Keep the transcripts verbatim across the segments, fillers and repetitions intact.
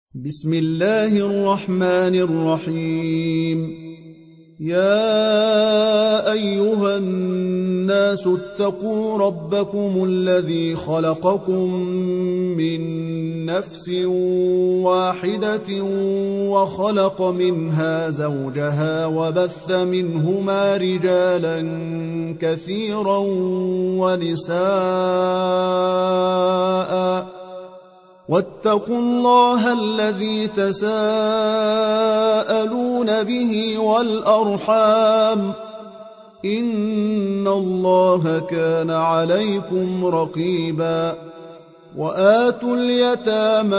بسم الله الرحمن الرحيم. يا أيها الناس اتقوا ربكم الذي خلقكم من نفس واحدة وخلق منها زوجها وبث منهما رجالا كثيرا ونساء واتقوا الله الذي تساءلون به والأرحام إن الله كان عليكم رقيبا. وآتوا اليتامى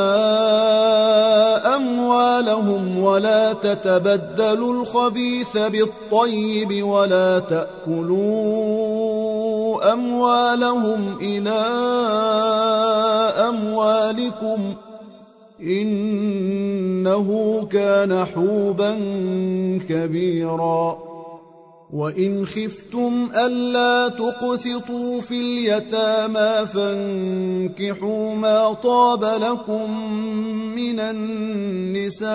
أموالهم ولا تتبدلوا الخبيث بالطيب ولا تأكلوا أموالهم إلى أموالكم إنه كان حوبا كبيرا. وإن خفتم ألا تقسطوا في اليتامى فانكحوا ما طاب لكم من النساء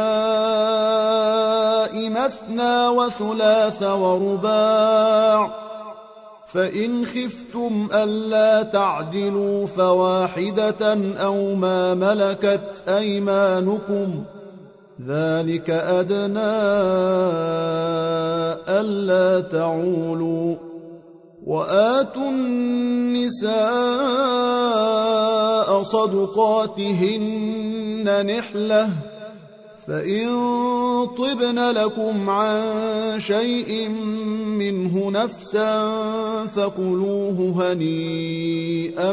مثنى وثلاث ورباع، فإن خفتم ألا تعدلوا فواحدة أو ما ملكت أيمانكم ذلك أدنى ألا تعولوا. وآتوا النساء صدقاتهن نحلة، فإن طبن لكم عن شيء منه نفسا فكلوه هنيئا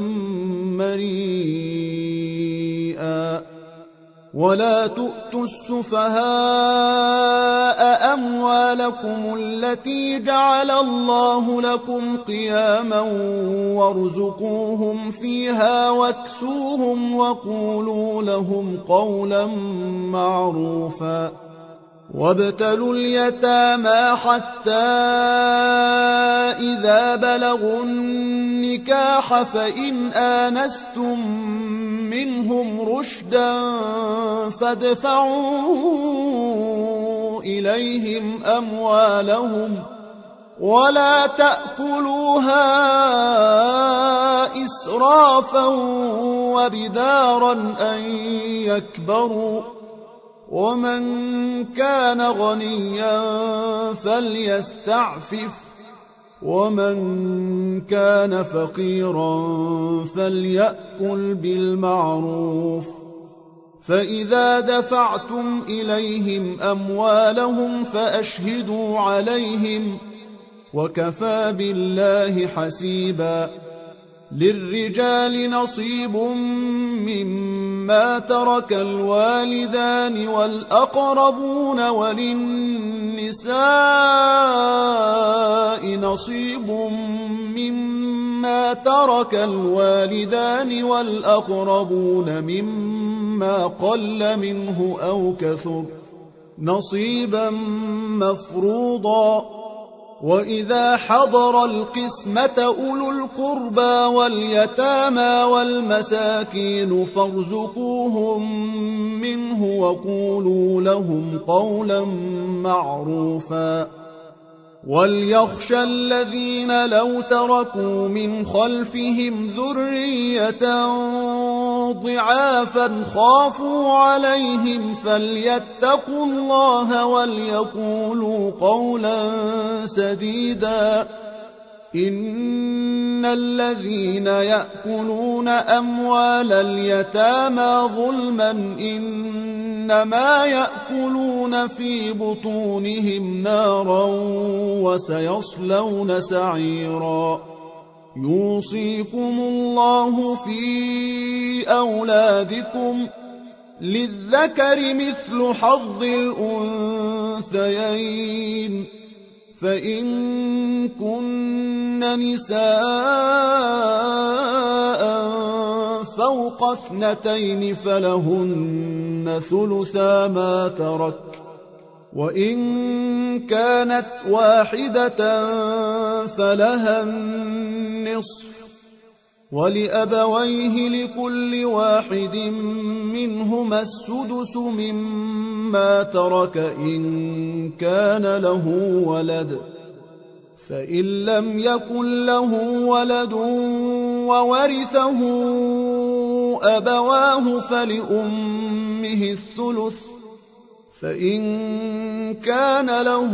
مريئا. ولا تؤتوا السفهاء أموالكم التي جعل الله لكم قياما وارزقوهم فيها واكسوهم وقولوا لهم قولا معروفا. وابتلوا اليتامى حتى إذا بلغوا النكاح فإن آنستم منهم رشدا فادفعوا إليهم أموالهم ولا تأكلوها إسرافا وبدارا أن يكبروا. ومن كان غنيا فليستعفف ومن كان فقيرا فليأكل بالمعروف. فإذا دفعتم إليهم أموالهم فأشهدوا عليهم وكفى بالله حسيبا. للرجال نصيب مما ترك الوالدان والأقربون وللنساء نصيب مما ترك الوالدان والأقربون مما قل منه أو كثر نصيبا مفروضا. وإذا حضر القسمة أولو القربى واليتامى والمساكين فارزقوهم منه وقولوا لهم قولا معروفا. وليخشى الذين لو تركوا من خلفهم ذرية ضعافا خافوا عليهم فليتقوا الله وليقولوا قولا سديدا. إن الذين يأكلون أموال اليتامى ظلما إنما يأكلون في بطونهم نارا وسيصلون سعيرا. يوصيكم الله في أولادكم للذكر مثل حظ الأنثيين، فإن كن نساء فوق اثنتين فلهن ثلثا ما ترك، وإن كانت واحدة فلها النصف، ولأبويه لكل واحد منهما السدس مما ترك إن كان له ولد، فإن لم يكن له ولد وورثه أبواه فلأمه الثلث، فإن كان له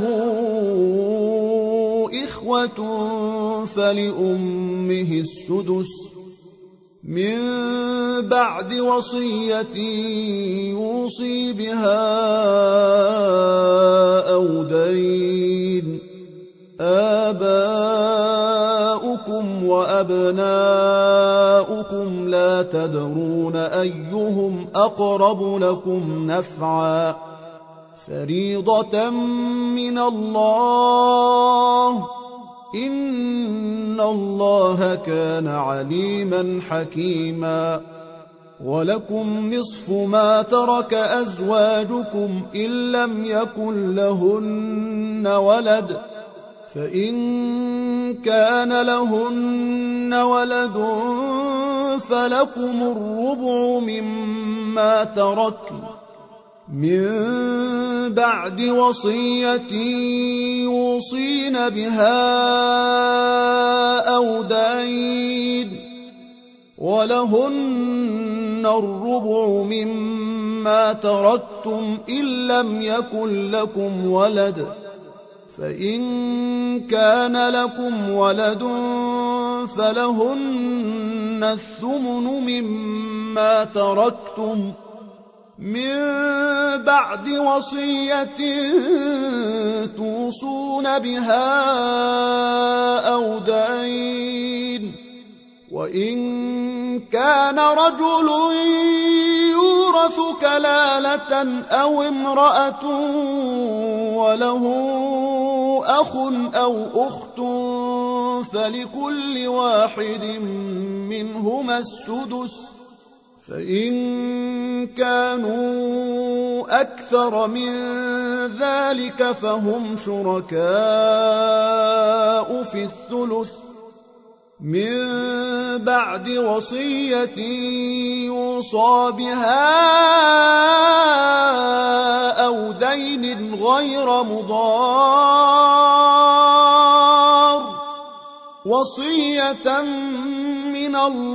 إخوة فلأمه السدس من بعد وصية يوصي بها أو دين. آباؤكم وأبناؤكم لا تدرون أيهم أقرب لكم نفعا، فريضة من الله، إن الله كان عليما حكيما. ولكم نصف ما ترك أزواجكم إن لم يكن لهن ولد، فإن كان لهن ولد فلكم الربع مما تركن من بعد وصية يوصين بها أو دين، ولهن الربع مما تركتم إن لم يكن لكم ولد، فإن كان لكم ولد فلهن الثمن مما تركتم من بعد وصية توصون بها أو دين. وإن كان رجل يورث كلالة أو امرأة وله أخ أو أخت فلكل واحد منهما السدس، فإن كانوا أكثر من ذلك فهم شركاء في الثلث من بعد وصية يوصى بها أو دين غير مضار، وصية من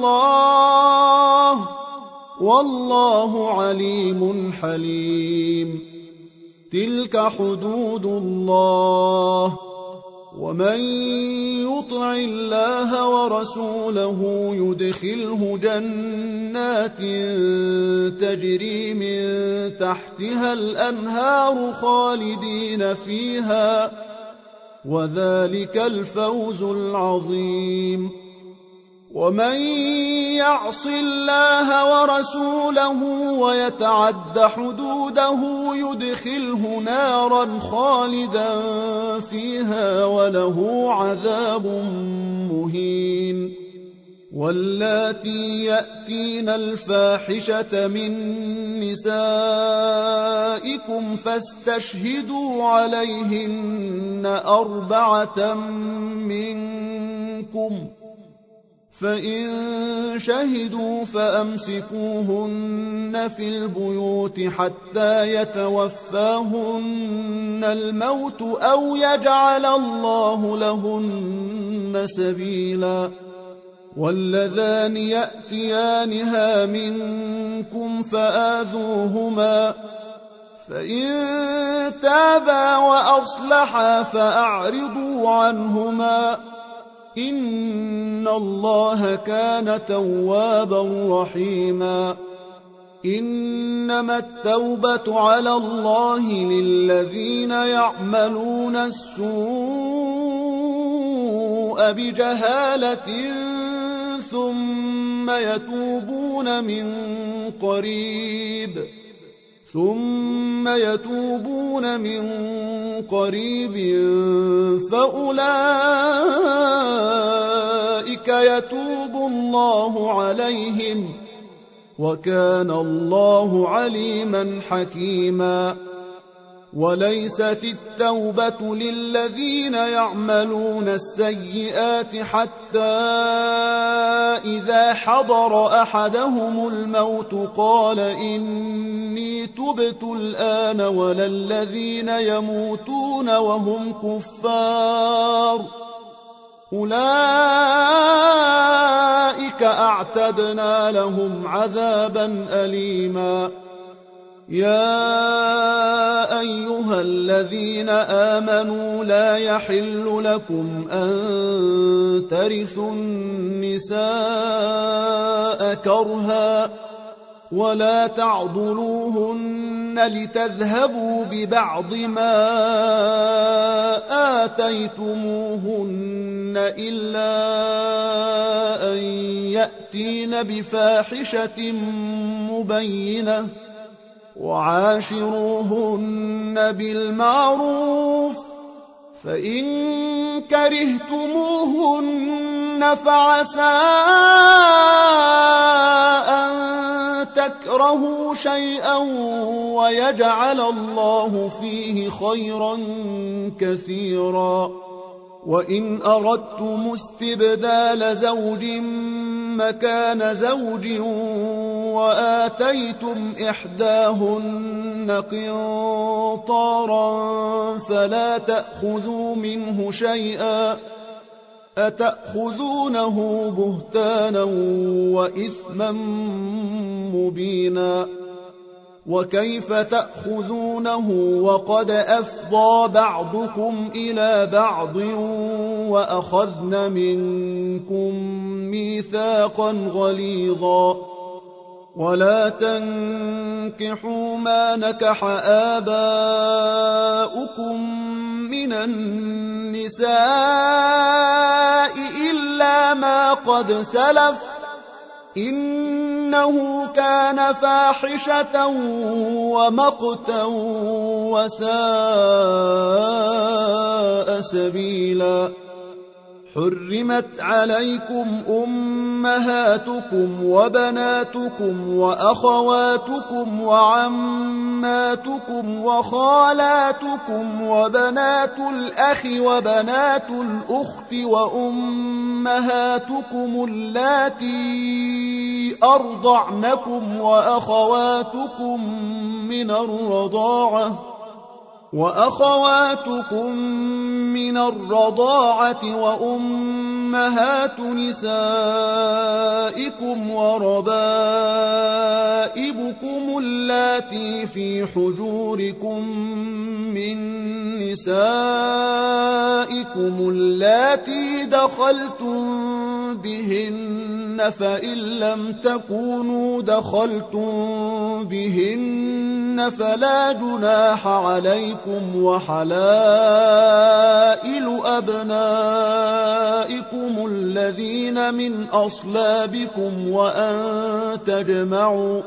الله، والله عليم حليم. تلك حدود الله، ومن يطع الله ورسوله يدخله جنات تجري من تحتها الأنهار خالدين فيها، وذلك الفوز العظيم. ومن يعص الله ورسوله ويتعد حدوده يدخله نارا خالدا فيها وله عذاب مهين. واللاتي يأتين الفاحشة من نسائكم فاستشهدوا عليهن أربعة منكم، فإن شهدوا فأمسكوهن في البيوت حتى يتوفاهن الموت أو يجعل الله لهن سبيلا. واللذان يأتيانها منكم فآذوهما، فإن تابا وأصلحا فأعرضوا عنهما، إن الله كان توابا رحيما. إنما التوبة على الله للذين يعملون السوء بجهالة ثم يتوبون من قريب ثم يتوبون من قريب فأولئك يتوب الله عليهم، وكان الله عليما حكيما. وليست التوبة للذين يعملون السيئات حتى إذا حضر أحدهم الموت قال إني تبت الآن ولا الذين يموتون وهم كفار أولئك أعتدنا لهم عذابا أليما. يا أيها الذين آمنوا لا يحل لكم أن ترثوا النساء كرها ولا تعضلوهن لتذهبوا ببعض ما آتيتموهن إلا أن يأتين بفاحشة مبينة وعاشروهن بالمعروف فإن كرهتموهن فعسى أن تكرهوا شيئا ويجعل الله فيه خيرا كثيرا. وإن أردتم استبدال زوج مكان زوج وآتيتم إحداهن قنطارا فلا تأخذوا منه شيئا أتأخذونه بهتانا وإثما مبينا. وكيف تأخذونه وقد أفضى بعضكم إلى بعض وأخذن منكم ميثاقا غليظا. ولا تنكحوا ما نكح آباؤكم من النساء إلا ما قد سلف إنه كان فاحشة ومقتا وساء سبيلا. حرمت عليكم أمهاتكم وبناتكم وأخواتكم وعماتكم وخالاتكم وبنات الأخ وبنات الأخت وأمهاتكم اللاتي أرضعنكم وأخواتكم من الرضاعة وأخواتكم من الرضاعة وأمهات نسائكم وربائبكم اللاتي في حجوركم من نسائكم اللاتي دخلتم بهن فإن لم تكونوا دخلتم بهن فلا جناح عليكم وحلائل أبنائكم الذين من أصلابكم وأن تجمعوا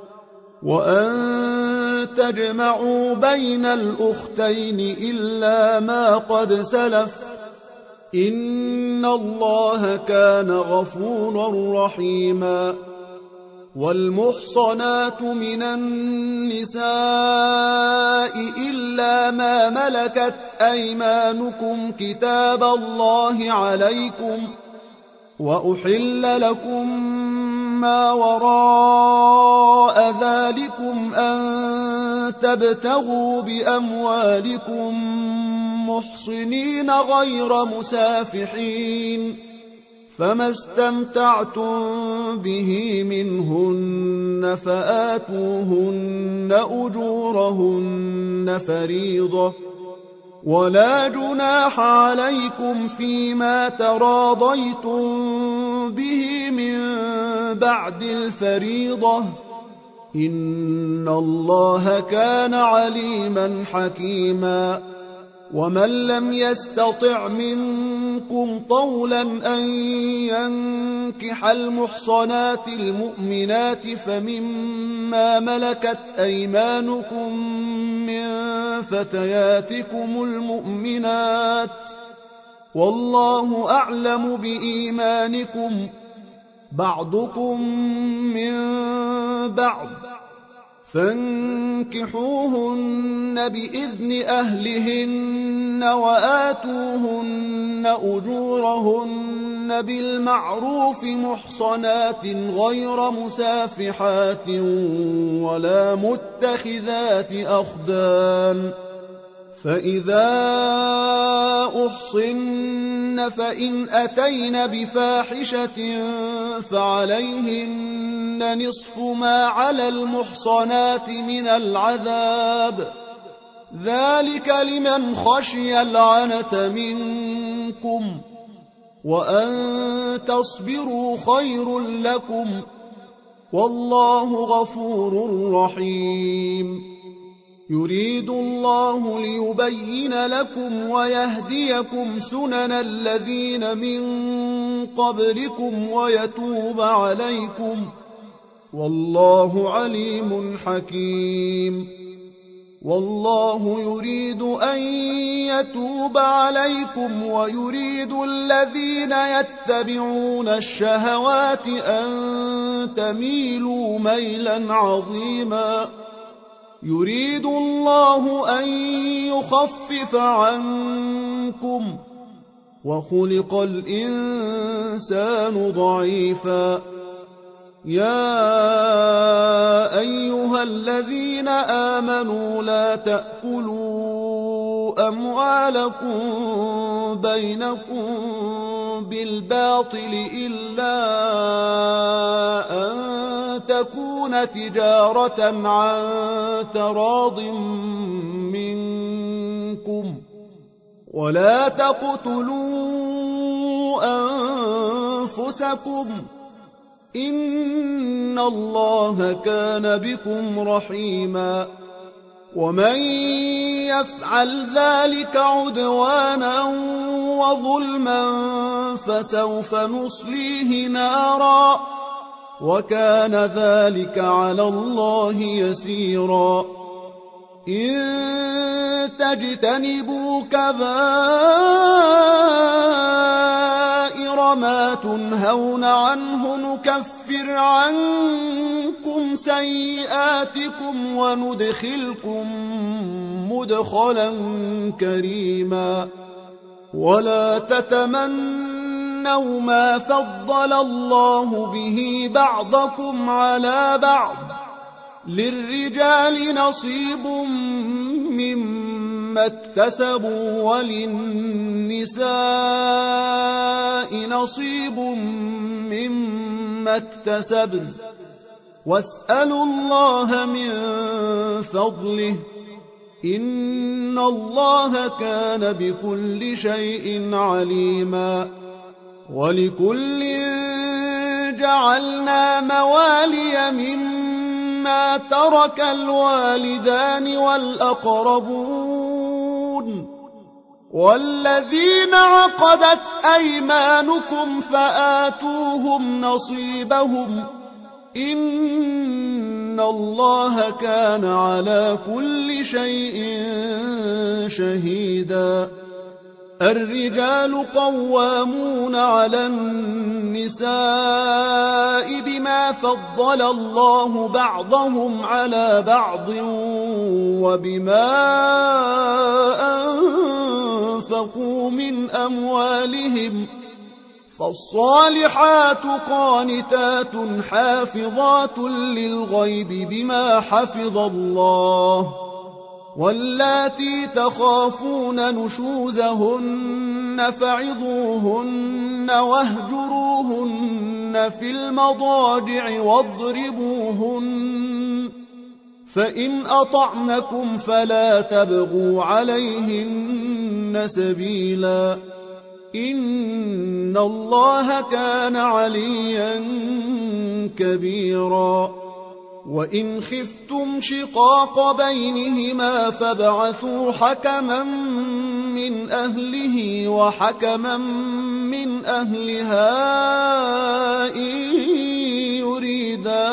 وأن تجمعوا بين الأختين إلا ما قد سلف إن الله كان غفورا رحيما. والمحصنات من النساء إلا ما ملكت أيمانكم كتاب الله عليكم وأحل لكم ما وراء ذلكم أن تبتغوا بأموالكم محصنين غير مسافحين فما استمتعتم به منهن فآتوهن أجورهن فريضة ولا جناح عليكم فيما تراضيتم به من بعد الفريضة إن الله كان عليما حكيما. ومن لم يستطع منكم طولا أن ينكح المحصنات المؤمنات فمما ملكت أيمانكم من فتياتكم المؤمنات والله أعلم بإيمانكم بعضكم من بعض فانكحوهن بإذن أهلهن وآتوهن أجورهن بالمعروف محصنات غير مسافحات ولا متخذات أخدان فإذا أحصن فإن أتين بفاحشة فعليهن نصف ما على المحصنات من العذاب ذلك لمن خشي العنت منكم وأن تصبروا خير لكم والله غفور رحيم يريد الله ليبين لكم ويهديكم سنن الذين من قبلكم ويتوب عليكم والله عليم حكيم والله يريد أن يتوب عليكم ويريد الذين يتبعون الشهوات أن تميلوا ميلا عظيما يريد الله أن يخفف عنكم وخلق الإنسان ضعيفا يا أيها الذين آمنوا لا تأكلوا أموالكم بينكم بالباطل إلا أن تكون تجارة عن تراض منكم ولا تقتلوا أنفسكم إن الله كان بكم رحيما ومن يفعل ذلك عدوانا وظلما فسوف نصليه نارا وكان ذلك على الله يسيرا إن تجتنبوا كبائر ما تنهون عنه نكفر عنكم سيئاتكم وندخلكم مدخلا كريما ولا تتمنوا ما فضل الله به بعضكم على بعض للرجال نصيب مما اكتسبوا وللنساء نصيب مما اكتسبن واسألوا الله من فضله إن الله كان بكل شيء عليما ولكل جعلنا موالي مما ترك الوالدان والأقربون والذين عقدت أيمانكم فآتوهم نصيبهم إن الله كان على كل شيء شهيدا الرجال قوامون على النساء بما فضل الله بعضهم على بعض وبما أنفقوا من أموالهم فالصالحات قانتات حافظات للغيب بما حفظ الله واللاتي تخافون نشوزهن فعظوهن واهجروهن في المضاجع واضربوهن فإن أطعنكم فلا تبغوا عليهن سبيلا إن الله كان عليا كبيرا وإن خفتم شقاق بينهما فابعثوا حكما من أهله وحكما من أهلها إن يريدا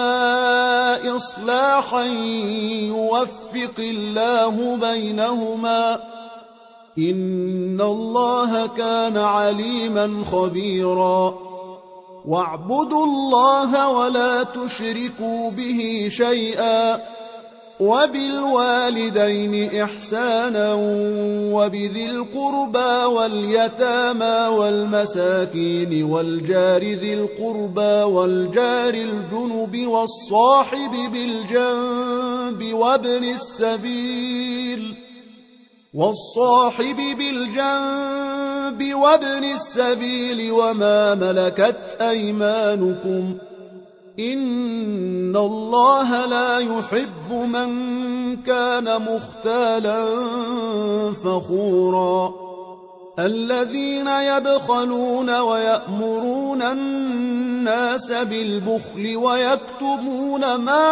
إصلاحا يوفق الله بينهما إن الله كان عليما خبيرا واعبدوا الله ولا تشركوا به شيئا وبالوالدين إحسانا وبذي القربى واليتامى والمساكين والجار ذي القربى والجار الجنب والصاحب بالجنب وابن السبيل والصاحب بالجنب وابن السبيل وما ملكت أيمانكم إن الله لا يحب من كان مختالا فخورا الذين يبخلون ويأمرون الناس بالبخل ويكتمون ما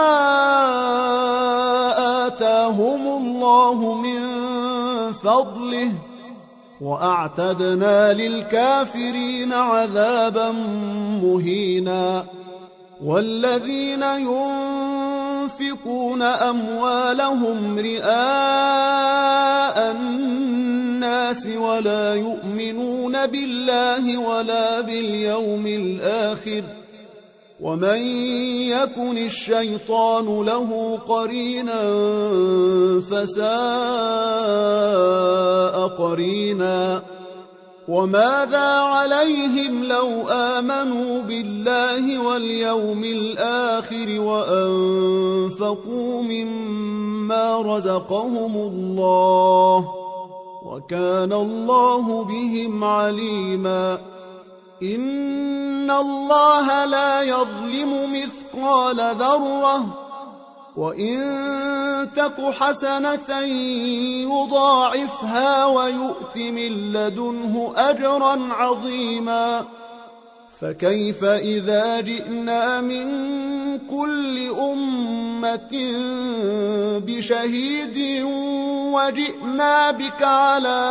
آتاهم الله من فضله وأعتدنا للكافرين عذابا مهينا والذين ينفقون أموالهم رئاء الناس ولا يؤمنون بالله ولا باليوم الآخر ومن يكن الشيطان له قرينا فساء قرينا وماذا عليهم لو آمنوا بالله واليوم الآخر وأنفقوا مما رزقهم الله وكان الله بهم عليما إن الله لا يظلم مثقال ذرة وإن تك حسنة يضاعفها ويؤت من لدنه أجرا عظيما فكيف إذا جئنا من كل أمة بشهيد وجئنا بك على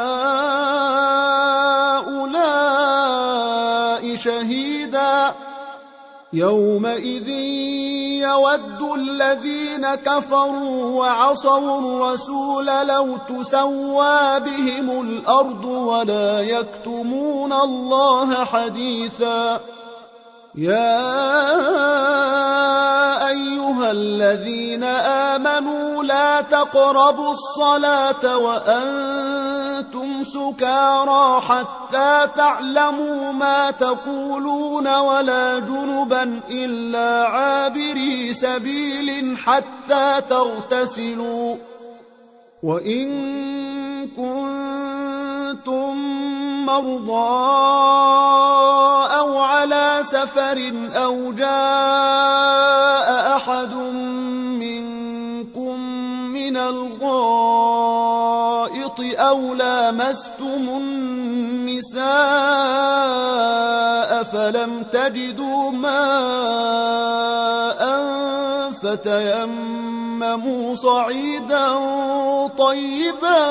هؤلاء شهيدا يومئذ يود الذين كفروا وعصوا الرسول لو تسوى بهم الأرض ولا يكتمون الله حديثا يا أيها الذين آمنوا لا تقربوا الصلاة وأنتم سكارى حتى تعلموا ما تقولون ولا جنبا إلا عابري سبيل حتى تغتسلوا وإن كنتم مرضى أو على سفر أو جاء أحد منكم من الغائط أو لامستم النساء فلم تجدوا ماء فتيمموا صعيدا طيبا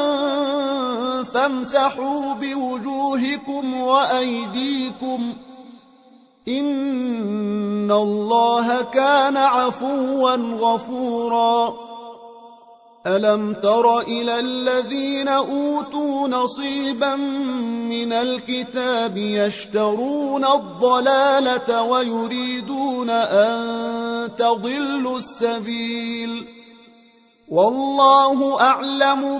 فامسحوا بوجوهكم وأيديكم إن الله كان عفوا غفورا ألم تر إلى الذين أوتوا نصيبا من الكتاب يشترون الضلالة ويريدون أن تضلوا السبيل والله أعلم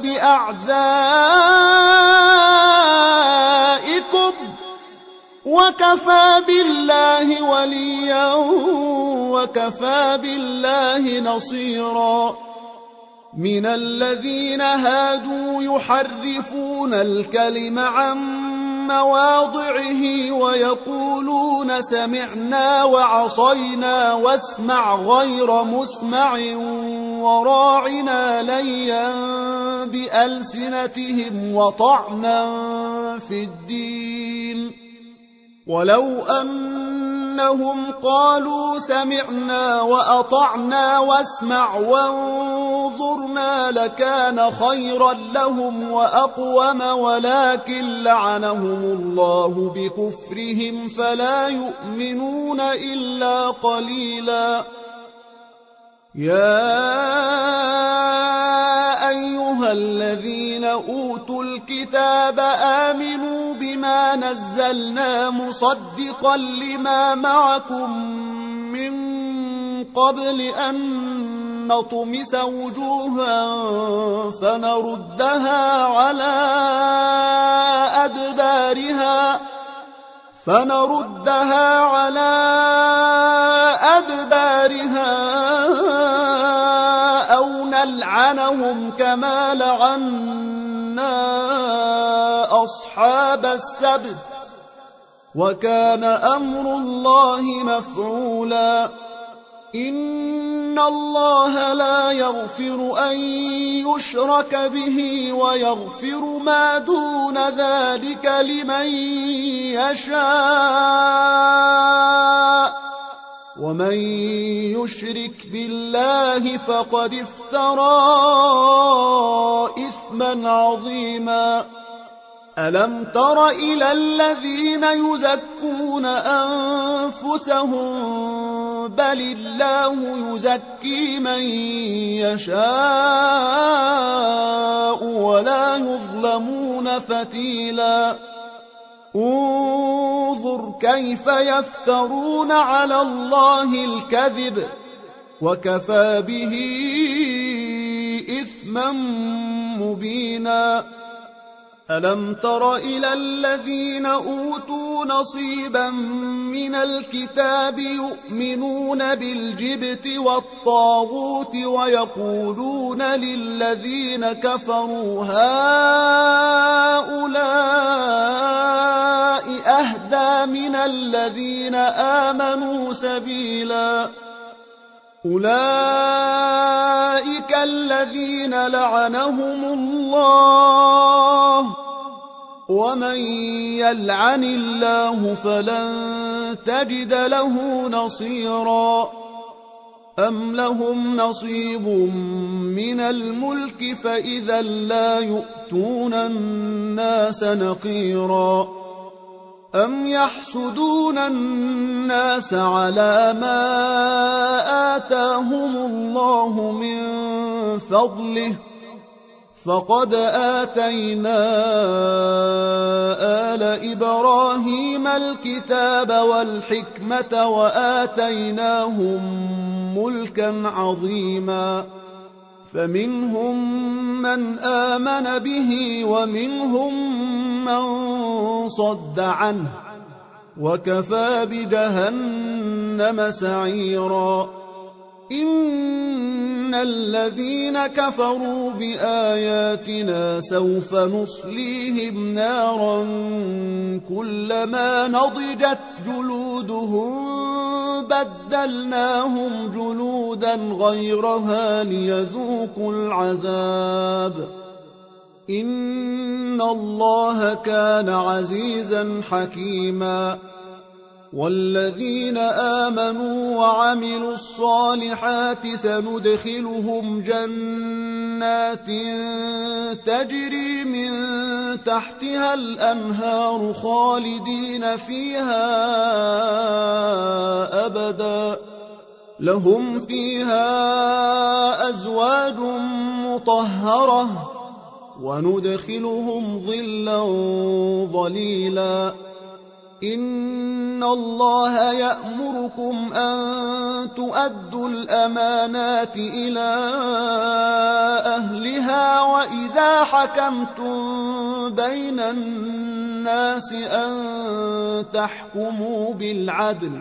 بأعدائكم وكفى بالله وليا وكفى بالله نصيرا من الذين هادوا يحرفون الكلم عن مواضعه ويقولون سمعنا وعصينا واسمع غير مسمع وراعنا ليا بألسنتهم وطعنا في الدين ولو أنهم قالوا سمعنا وأطعنا واسمع وانظرنا لكان خيرا لهم وأقوم ولكن لعنهم الله بكفرهم فلا يؤمنون إلا قليلا يا أيها الذين أوتوا الكتاب آمنوا بما إنا نزلنا مصدقا لما معكم من قبل أن نطمس وجوها فنردها على أدبارها فنردها على أدبارها أو نلعنهم كما لعنا أصحاب السبت وكان أمر الله مفعولا إن الله لا يغفر أن يشرك به ويغفر ما دون ذلك لمن يشاء ومن يشرك بالله فقد افترى إثما عظيما ألم تر إلى الذين يزكون أنفسهم بل الله يزكي من يشاء ولا يظلمون فتيلا انظر كيف يفترون على الله الكذب وكفى به إثما مبينا ألم تر إلى الذين أوتوا نصيبا من الكتاب يؤمنون بالجبت والطاغوت ويقولون للذين كفروا هؤلاء أهدى من الذين آمنوا سبيلا أولئك الذين لعنهم الله ومن يلعن الله فلن تجد له نصيرا أم لهم نصيب من الملك فإذا لا يؤتون الناس نقيرا أم يحسدون الناس على ما آتاهم الله من فضله فقد آتينا آل إبراهيم الكتاب والحكمة وآتيناهم ملكا عظيما فمنهم من آمن به ومنهم من صد عنه وكفى بجهنم سعيرا إن الذين كفروا بآياتنا سوف نصليهم نارا كلما نضجت جلودهم بدلناهم جلودا غيرها ليذوقوا العذاب إن الله كان عزيزا حكيما والذين آمنوا وعملوا الصالحات سندخلهم جنات تجري من تحتها الأنهار خالدين فيها أبدا لهم فيها أزواج مطهرة وندخلهم ظلا ظليلا إن الله يأمركم أن تؤدوا الأمانات إلى أهلها وإذا حكمتم بين الناس أن تحكموا بالعدل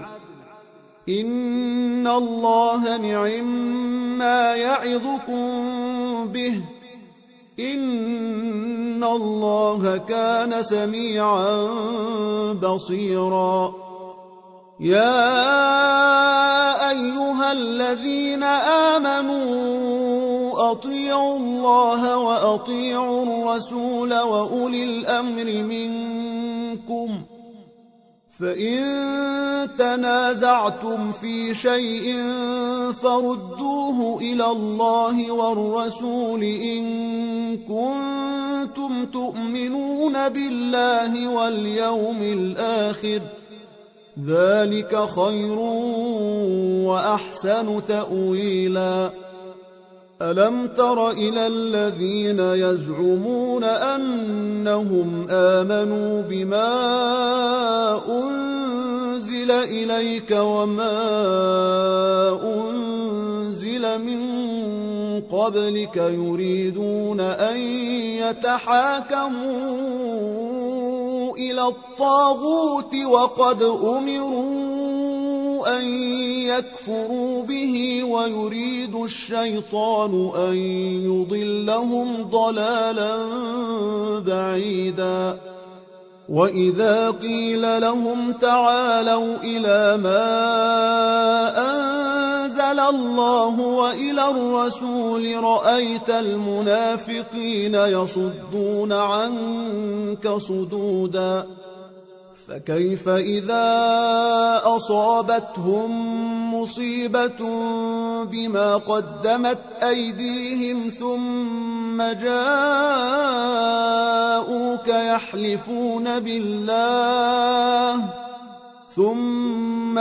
إن الله نعما يعظكم به إن الله كان سميعا بصيرا يا أيها الذين آمنوا أطيعوا الله وأطيعوا الرسول وأولي الأمر منكم فإن تنازعتم في شيء فردوه إلى الله والرسول إن كنتم تؤمنون بالله واليوم الآخر ذلك خير وأحسن تأويلا ألم تر إلى الذين يزعمون أنهم آمنوا بما أنزل إليك وما أنزل من قبلك يريدون أن يتحاكموا إلى الطاغوت وقد أمروا أن يكفروا به ويريد الشيطان أن يضلهم ضلالا بعيدا وإذا قيل لهم تعالوا إلى ما أنزل الله وإلى الرسول رأيت المنافقين يصدون عنك صدودا فكيف إذا أصابتهم مصيبة بما قدمت أيديهم ثم جاءوك يحلفون بالله ثم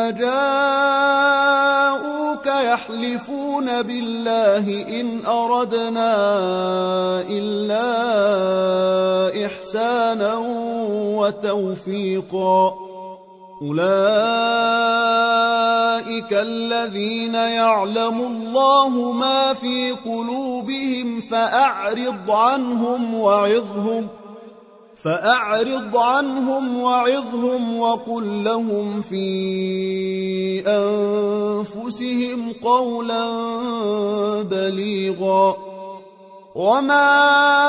جاءوك يحلفون بالله إن أردنا إلا إحسانا وتوفيقا أولئك الذين يعلم الله ما في قلوبهم فأعرض عنهم وعظهم فأعرض عنهم وعظهم وقل لهم في أنفسهم قولا بليغا وما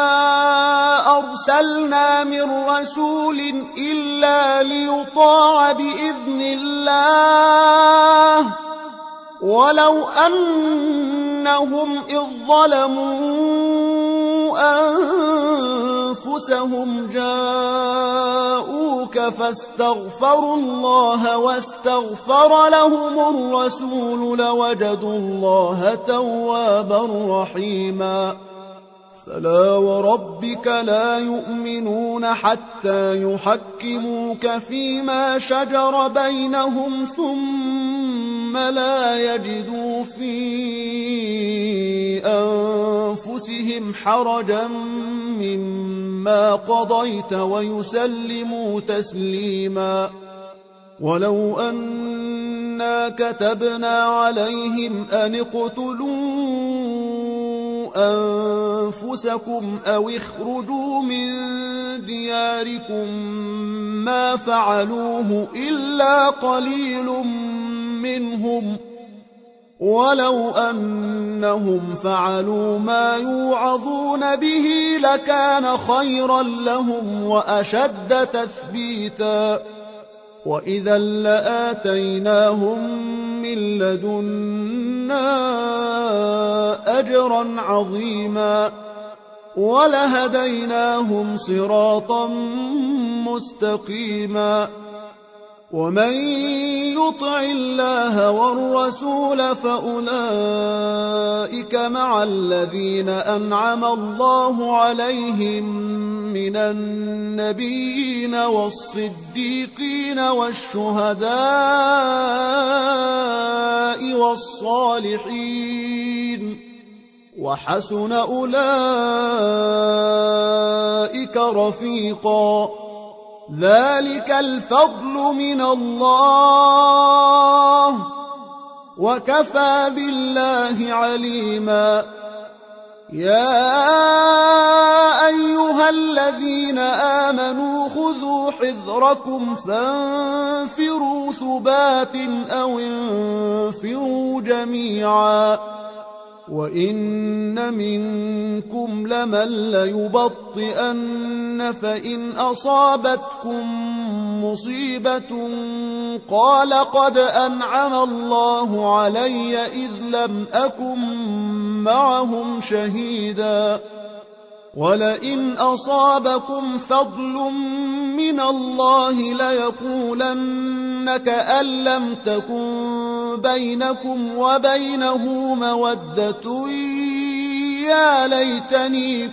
أرسلنا من رسول إلا ليطاع بإذن الله ولو أنهم إذ ظلموا أنفسهم جاءوك فاستغفروا الله واستغفر لهم الرسول لوجدوا الله توابا رحيما فلا وربك لا يؤمنون حتى يحكموك فيما شجر بينهم ثم لا يجدوا في أنفسهم حرجا مما قضيت ويسلموا تسليما ولو أنا كتبنا عليهم أن اقتلوا أنفسكم أو اخرجوا من دياركم ما فعلوه إلا قليل منهم ولو أنهم فعلوا ما يوعظون به لكان خيرا لهم وأشد تثبيتا وإذا لآتيناهم من لدنا أجرا عظيما ولهديناهم صراطا مستقيما ومن يطع الله والرسول فأولئك مع الذين أنعم الله عليهم من النبيين والصديقين والشهداء والصالحين وحسن أولئك رفيقا ذلك الفضل من الله وكفى بالله عليما يا أيها الذين آمنوا خذوا حذركم فانفروا ثبات أو انفروا جميعا وإن منكم لمن ليبطئن فإن أصابتكم مصيبة قال قد أنعم الله علي إذ لم أكن معهم شهيدا ولئن أصابكم فضل من الله ليقولن كأن لم تكن بينكم وبينه مودة يا ليتني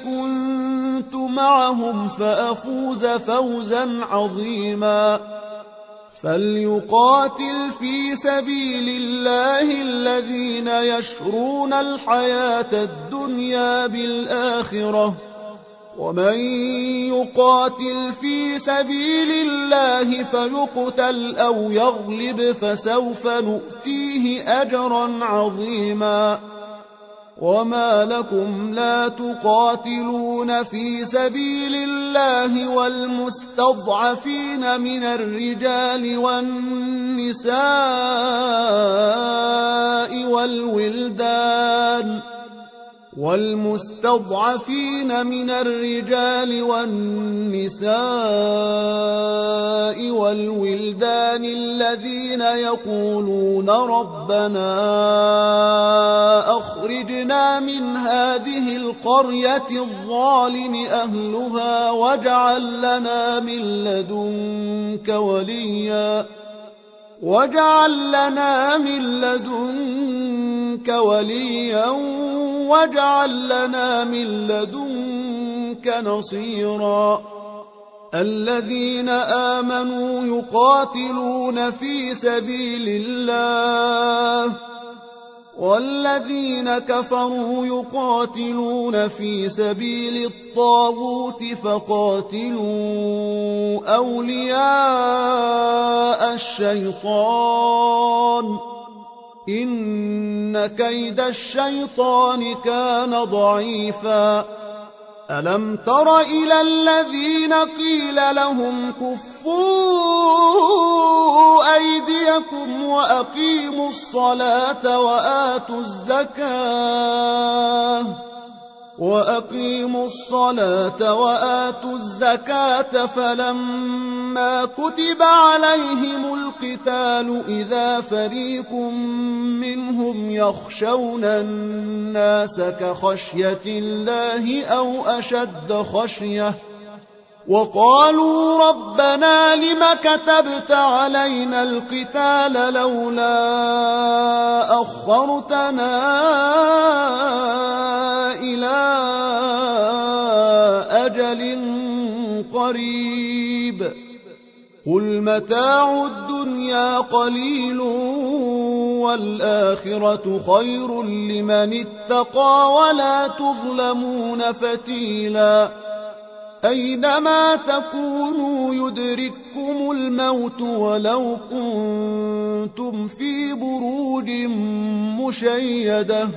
كنت معهم فأفوز فوزا عظيما فليقاتل في سبيل الله الذين يشرون الحياة الدنيا بالآخرة، ومن يقاتل في سبيل الله فيقتل أو يغلب فسوف نؤتيه أجرا عظيما. وما لكم لا تقاتلون في سبيل الله والمستضعفين من الرجال والنساء والولدان والمستضعفين من الرجال والنساء والولدان الذين يقولون ربنا أخرجنا من هذه القرية الظالم أهلها واجعل لنا من لدنك وليا واجعل لنا من لدنك وليا واجعل لنا من لدنك نصيرا. الذين آمنوا يقاتلون في سبيل الله والذين كفروا يقاتلون في سبيل الطاغوت فقاتلوا أولياء الشيطان إن كيد الشيطان كان ضعيفا. ألم تر إلى الذين قيل لهم كفوا أيديكم وأقيموا الصلاة وآتوا الزكاة وأقيموا الصلاة وآتوا الزكاة فلما كتب عليهم القتال إذا فريق منهم يخشون الناس كخشية الله أو أشد خشية وقالوا ربنا لم كتبت علينا القتال لولا أخرتنا إلى أجل قريب قل متاع الدنيا قليل والآخرة خير لمن اتقى ولا تظلمون فتيلا. أينما تكونوا يدرككم الموت ولو كنتم في بروج مشيدة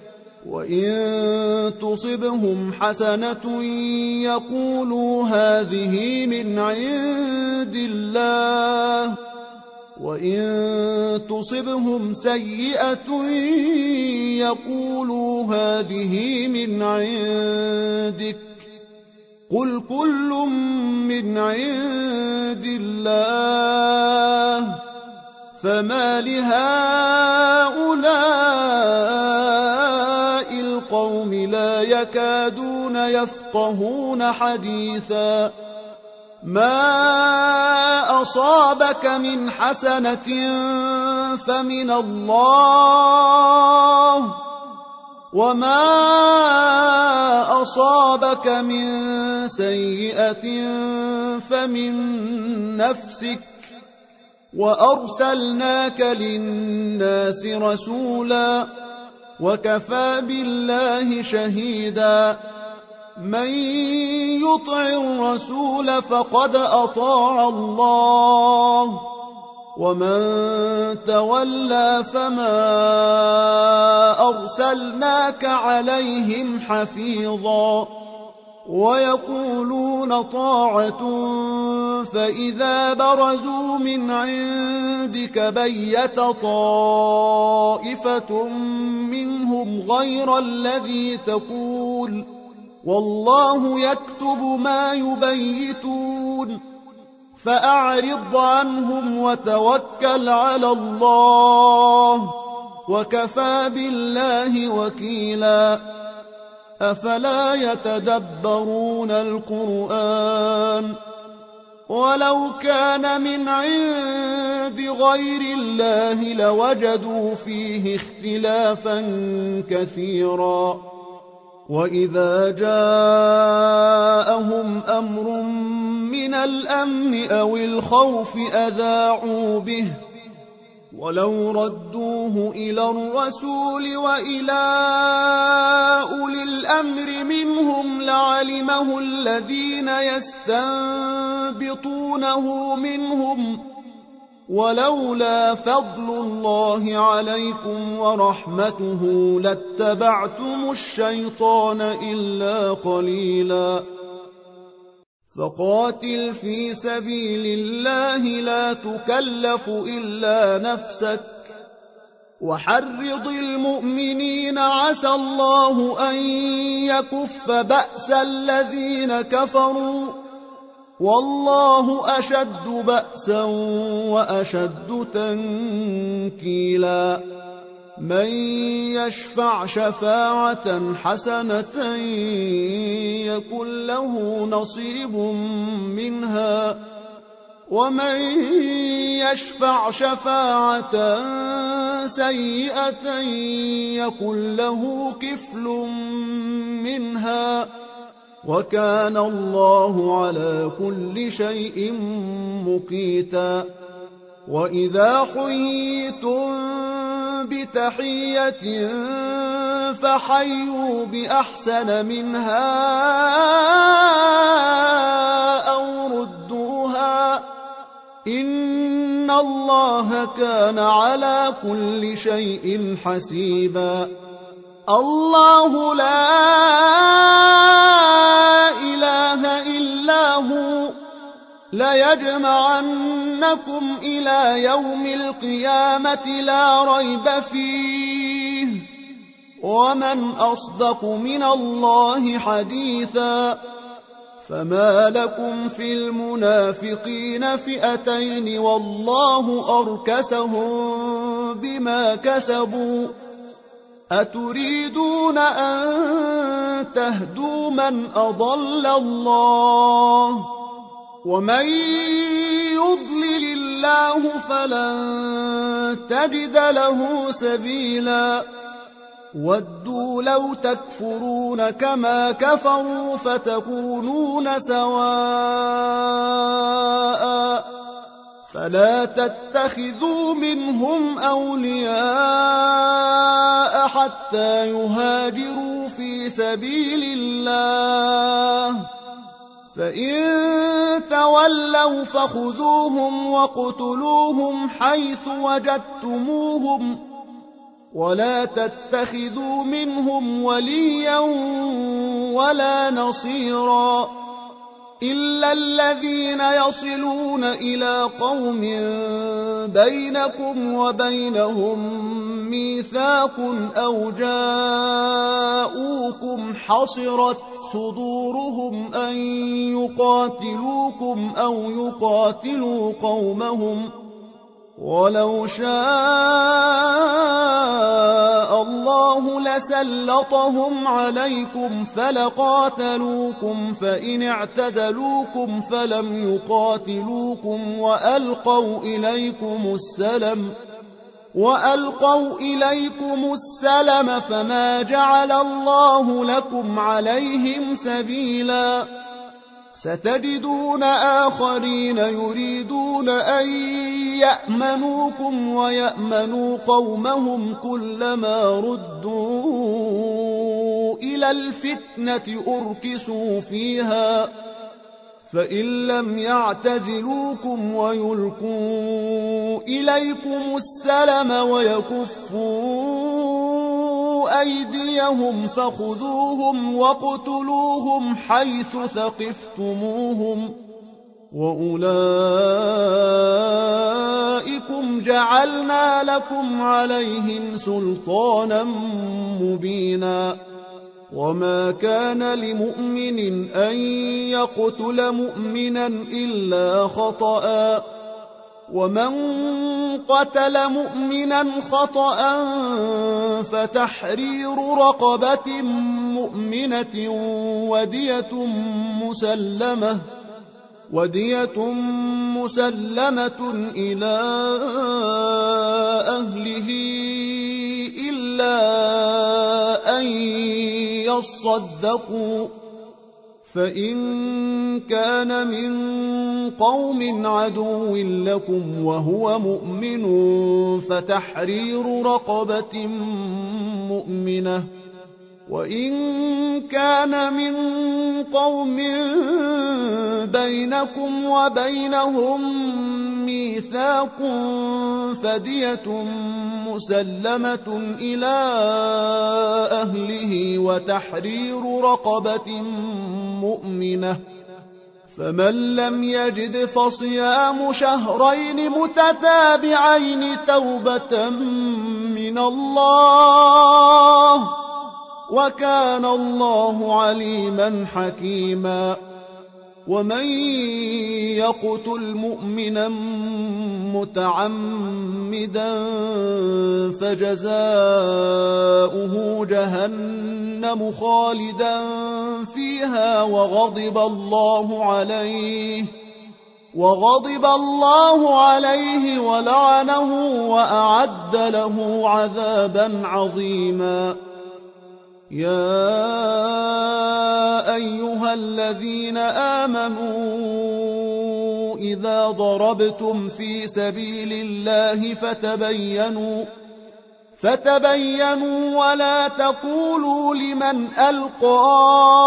وإن تصبهم حسنة يقولوا هذه من عند الله وإن تصبهم سيئة يقولوا هذه من عندك قل كل من عند الله فما لهؤلاء القوم لا يكادون يفقهون حديثا. ما أصابك من حسنة فمن الله وما أصابك من سيئة فمن نفسك وأرسلناك للناس رسولا وكفى بالله شهيدا. من يطع الرسول فقد أطاع الله ومن تولى فما أرسلناك عليهم حفيظا. ويقولون طاعة فإذا برزوا من عندك بيت طائفة منهم غير الذي تقول والله يكتب ما يبيتون فأعرض عنهم وتوكل على الله وكفى بالله وكيلا. أفلا يتدبرون القرآن ولو كان من عند غير الله لوجدوا فيه اختلافا كثيرا. وإذا جاءهم أمر من الأمن أو الخوف أذاعوا به ولو ردوه إلى الرسول وإلى أولي الأمر منهم لعلمه الذين يستنبطونه منهم ولولا فضل الله عليكم ورحمته لاتبعتم الشيطان إلا قليلا فقاتل في سبيل الله لا تكلف إلا نفسك وحرض المؤمنين عسى الله أن يكف بأس الذين كفروا والله أشد بأسا وأشد تنكيلا من يشفع شفاعة حسنة يكن له نصيب منها ومن يشفع شفاعة سيئة يكن له كفل منها وكان الله على كل شيء مقيتا وإذا حييتم بتحية فحيوا بأحسن منها أو ردوها إن الله كان على كل شيء حسيبا الله لا إله إلا هو ليجمعنكم إلى يوم القيامة لا ريب فيه ومن أصدق من الله حديثا فما لكم في المنافقين فئتين والله أركسهم بما كسبوا أتريدون أن تهدوا من أضل الله ومن يضلل الله فلن تجد له سبيلا ودوا لو تكفرون كما كفروا فتكونون سواء فلا تتخذوا منهم أولياء حتى يهاجروا في سبيل الله فإن تولوا فخذوهم واقتلوهم حيث وجدتموهم ولا تتخذوا منهم وليا ولا نصيرا إلا الذين يصلون إلى قوم بينكم وبينهم ميثاق أو جاءوكم حصرت صدورهم أن يقاتلوكم أو يقاتلوا قومهم ولو شاء الله لسلطهم عليكم فلقاتلوكم فإن اعتزلوكم فلم يقاتلوكم وألقوا إليكم السلم وألقوا إليكم السلم فما جعل الله لكم عليهم سبيلا ستجدون آخرين يريدون أن يأمنوكم ويأمنوا قومهم كلما ردوا إلى الفتنة أركسوا فيها فإن لم يعتزلوكم ويلقوا إليكم السلم ويكفوا أيديهم فخذوهم واقتلوهم حيث ثقفتموهم وأولئكم جعلنا لكم عليهم سلطانا مبينا وما كان لمؤمن أن يقتل مؤمنا إلا خطأ ومن قتل مؤمنا خطأ فتحرير رقبة مؤمنة ودية مسلمة ودية مسلمة إلى أهله إلا أن يصدقوا فإن كان من قوم عدو لكم وهو مؤمن فتحرير رقبة مؤمنة، وإن كان من قوم بينكم وبينهم ميثاق فدية مسلمة إلى أهله وتحرير رقبة مؤمنة، فمن لم يجد فصيام شهرين متتابعين توبة من الله، وكان الله عليما حكيما. ومن يقتل مؤمنا متعمدا فجزاؤه جهنم خالدا فيها وغضب الله عليه وغضب الله عليه ولعنه وأعد له عذابا عظيما. يا أيها الذين آمنوا إذا ضربتم في سبيل الله فتبينوا فتبينوا ولا تقولوا لمن ألقى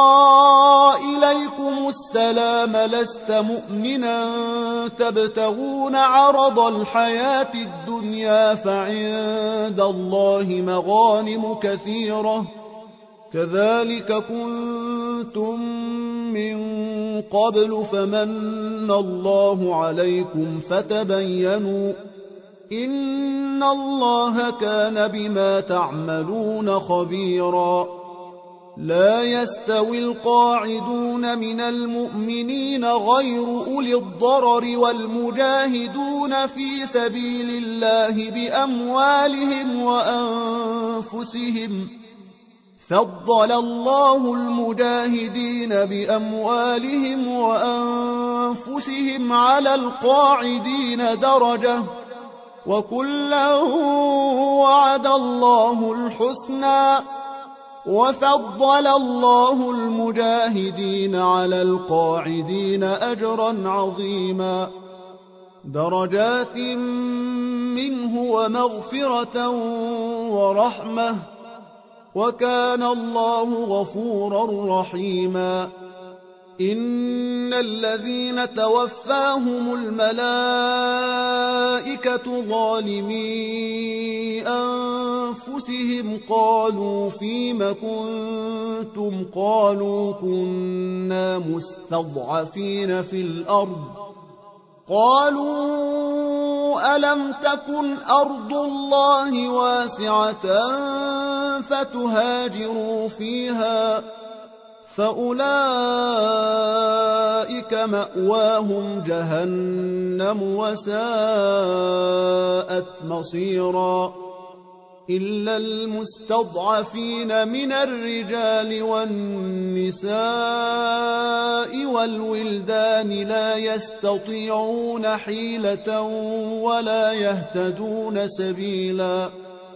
إليكم السلام لست مؤمنا تبتغون عرض الحياة الدنيا فعند الله مغانم كثيرة كذلك كنتم من قبل فمن الله عليكم فتبينوا إن الله كان بما تعملون خبيرا. لا يستوي القاعدون من المؤمنين غير أولي الضرر والمجاهدون في سبيل الله بأموالهم وأنفسهم، فضل الله المجاهدين بأموالهم وأنفسهم على القاعدين درجة، وكلا وعد الله الحسنى، وفضل الله المجاهدين على القاعدين أجرا عظيما، درجات منه ومغفرة ورحمة، وكان الله غفورا رحيما. إن الذين توفاهم الملائكة ظالمي أنفسهم قالوا فيم كنتم قالوا كنا مستضعفين في الأرض قالوا ألم تكن أرض الله واسعة فتهاجروا فيها فأولئك مأواهم جهنم وساءت مصيرا. إلا المستضعفين من الرجال والنساء والولدان لا يستطيعون حيلة ولا يهتدون سبيلا،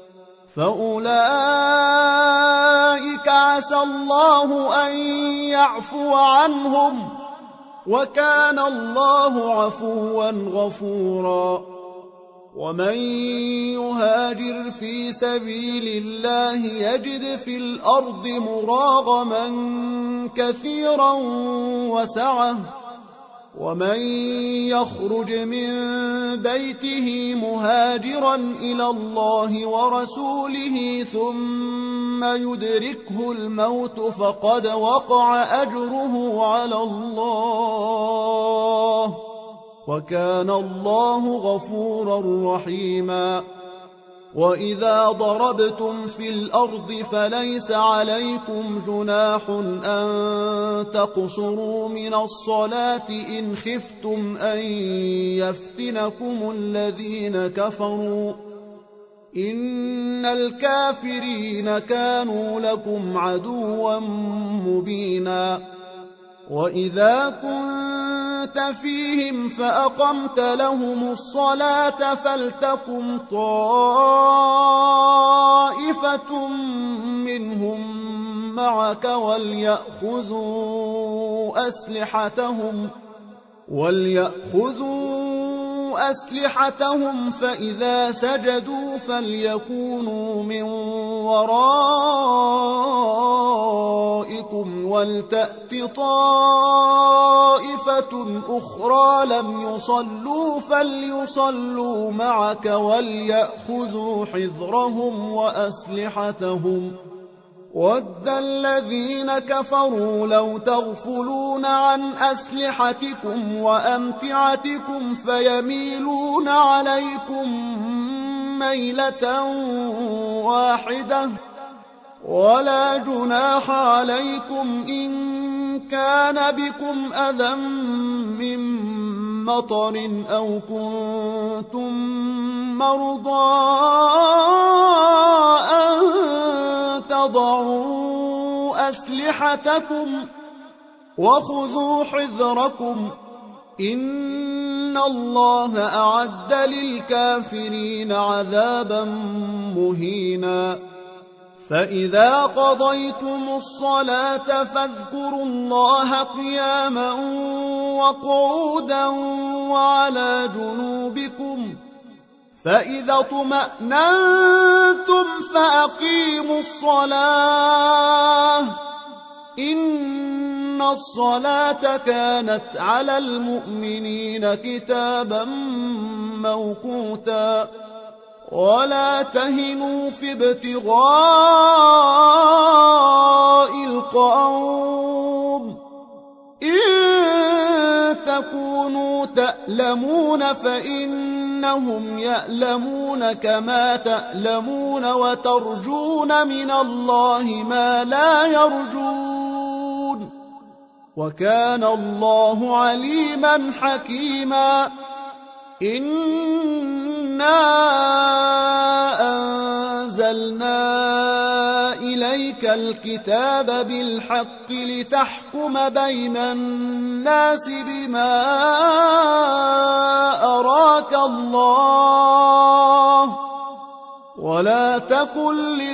فأولئك عسى الله أن يعفو عنهم، وكان الله عفوا غفورا. ومن يهاجر في سبيل الله يجد في الأرض مراغما كثيرا وسعة، ومن يخرج من بيته مهاجرا إلى الله ورسوله ثم يدركه الموت فقد وقع أجره على الله، وكان الله غفورا رحيما. وإذا ضربتم في الأرض فليس عليكم جناح أن تقصروا من الصلاة إن خفتم أن يفتنكم الذين كفروا، إن الكافرين كانوا لكم عدوا مبينا. وإذا كنت فيهم فأقمت لهم الصلاة فلتقم طائفة منهم معك وليأخذوا أسلحتهم وليأخذوا أسلحتهم فإذا سجدوا فليكونوا من ورائكم ولتأت طائفة أخرى لم يصلوا فليصلوا معك وليأخذوا حذرهم وأسلحتهم ود الذين كفروا لو تغفلون عن أسلحتكم وأمتعتكم فيميلون عليكم ميلة واحدة ولا جناح عليكم إن كان بكم أذى من مطر أو كنتم مرضى أن تضعوا أسلحتكم وخذوا حذركم إن الله أعد للكافرين عذابا مهينا فإذا قضيتم الصلاة فاذكروا الله قياما وقعودا وعلى جنوبكم فإذا اطمأننتم فأقيموا الصلاة إن الصلاة كانت على المؤمنين كتابا موقوتا ولا تهنوا في ابتغاء القوم إن تكونوا تألمون فإنهم يألمون كما تألمون وترجون من الله ما لا يرجون وكان الله عليما حكيما إنا أنزلنا إليك الكتاب بالحق لتحكم بين الناس بما أراك الله ولا تكن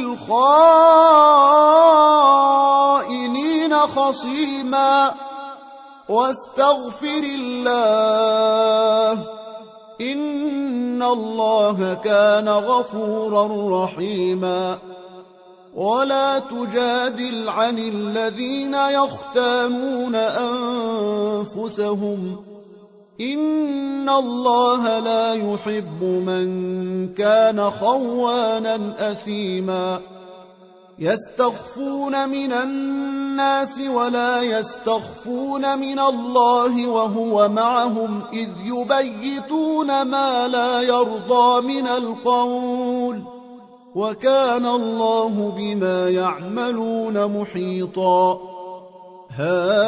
للخائنين خصيما واستغفر الله إن الله كان غفورا رحيما ولا تجادل عن الذين يختانون أنفسهم إن الله لا يحب من كان خوانا أثيما يستخفون من الناس ولا يستخفون من الله وهو معهم إذ يبيتون ما لا يرضى من القول وكان الله بما يعملون محيطا ها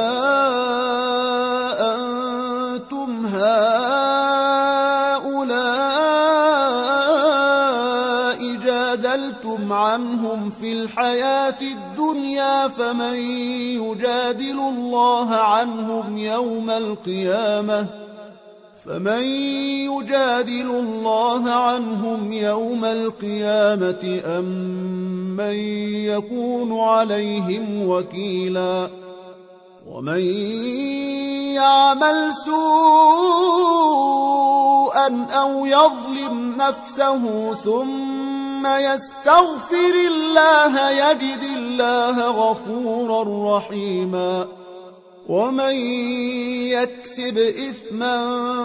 أنتم هؤلاء جادلتم عنهم في الحياة الدنيا فمن يجادل الله عنهم يوم القيامة فمن يجادل الله عنهم يوم القيامة أم من يكون عليهم وكيلا ومن يعمل سوءا أو يظلم نفسه ثم يستغفر الله يجد الله غفورا رحيما ومن يكسب إثما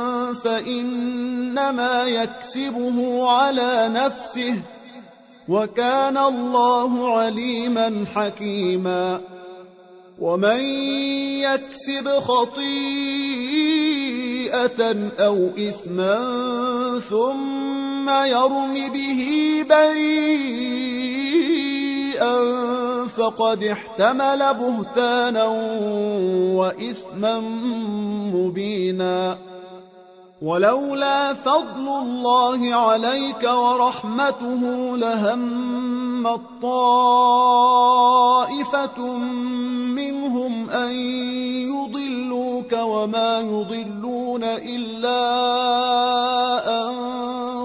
فإنما يكسبه على نفسه وكان الله عليما حكيما ومن يكسب خطيئة أو إثما ثم يرم به بريئا فقد احتمل بهتانا وإثما مبينا ولولا فضل الله عليك ورحمته لهم طائفة منهم أن يضلوك وما يضلون إلا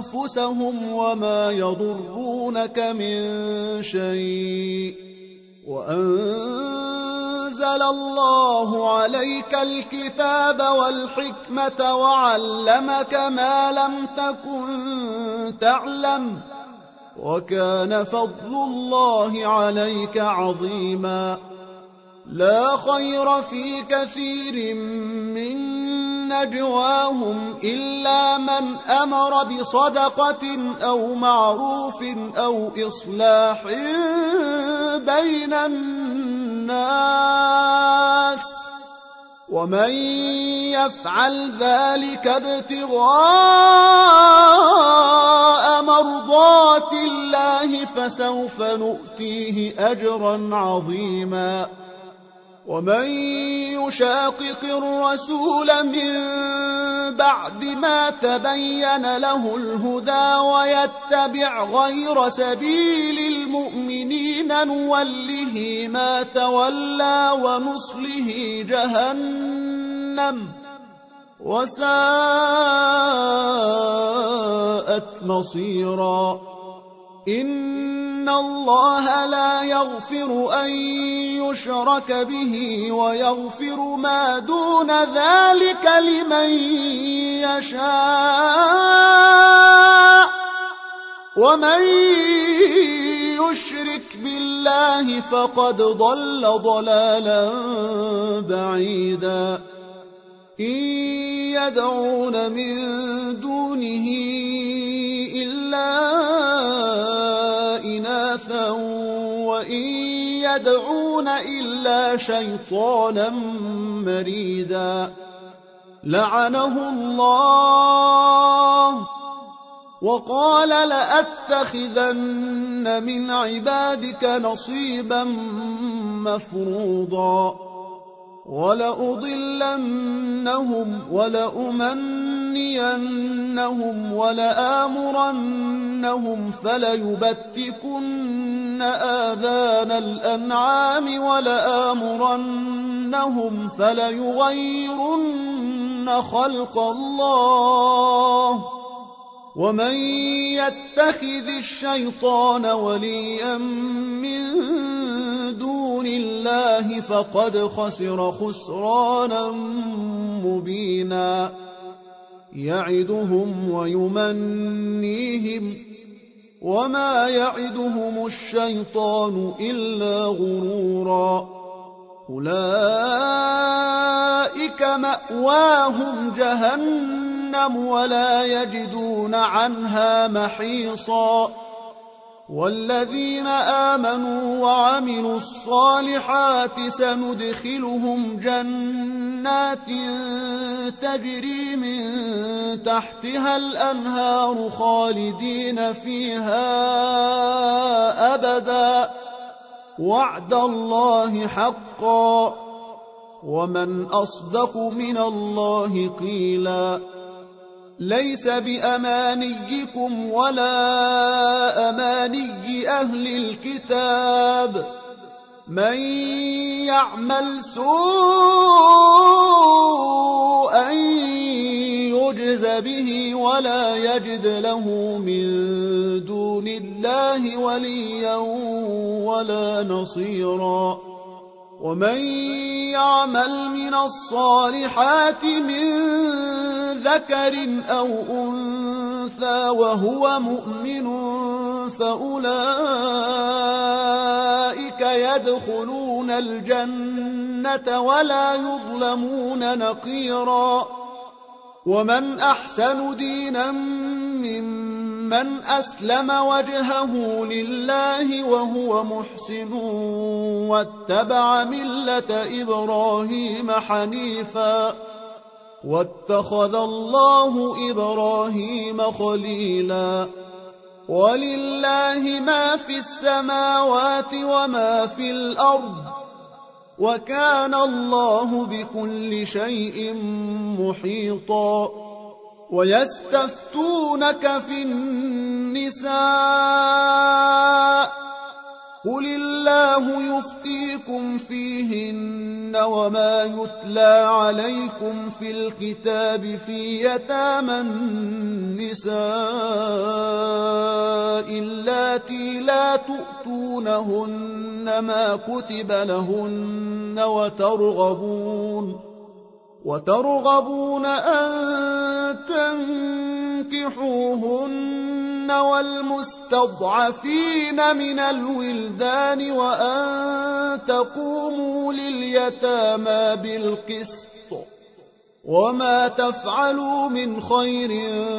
أنفسهم وما يضرونك من شيء وأنزل الله عليك الكتاب والحكمة وعلمك ما لم تكن تعلم وكان فضل الله عليك عظيما. لا خير في كثير من نجواهم إلا من أمر بصدقة أو معروف أو إصلاح بين الناس ومن يفعل ذلك ابتغاء مرضات الله فسوف نؤتيه أجرا عظيما. ومن يشاقق الرسول من بعد ما تبين له الهدى ويتبع غير سبيل المؤمنين نوله ما تولى ونصله جهنم وساءت مصيرا. إن الله لا يغفر أن يشرك به ويغفر ما دون ذلك لمن يشاء ومن يشرك بالله فقد ضل ضلالا بعيدا. إن يدعون من دونه إلا إناثا وإن يدعون إلا شيطانا مريدا. لعنه الله وقال لأتخذن من عبادك نصيبا مفروضا ولأضلنهم ولأمنينهم ولآمرنهم فليبتكن آذان الأنعام ولآمرنهم فليغيرن خلق الله ومن يتخذ الشيطان وليا من دون الله فقد خسر خسرانا مبينا. يعدهم ويمنيهم وما يعدهم الشيطان إلا غرورا. أولئك مأواهم جهنم ولا يجدون عنها محيصا. والذين آمنوا وعملوا الصالحات سندخلهم جنات تجري من تحتها الأنهار خالدين فيها أبدا وعد الله حقا ومن أصدق من الله قيلا. ليس بأمانيكم ولا أماني أهل الكتاب من يعمل سوءا يجز به ولا يجد له من دون الله وليا ولا نصيرا. ومن يعمل من الصالحات من ذكر أو أنثى وهو مؤمن فأولئك يدخلون الجنة ولا يظلمون نقيرا. ومن أحسن دينا ممن أسلم وجهه لله وهو محسن واتبع ملة إبراهيم حنيفا واتخذ الله إبراهيم خليلا. ولله ما في السماوات وما في الأرض وكان الله بكل شيء محيطا. ويستفتونك في النساء قل الله يفتيكم فيهن وما يتلى عليكم في الكتاب في يتامى النساء اللاتي لا تؤتونهن ما كتب لهن وترغبون وترغبون أن تنكحوهن والمستضعفين من الولدان وأن تقوموا لليتامى بالقسط وما تفعلوا من خير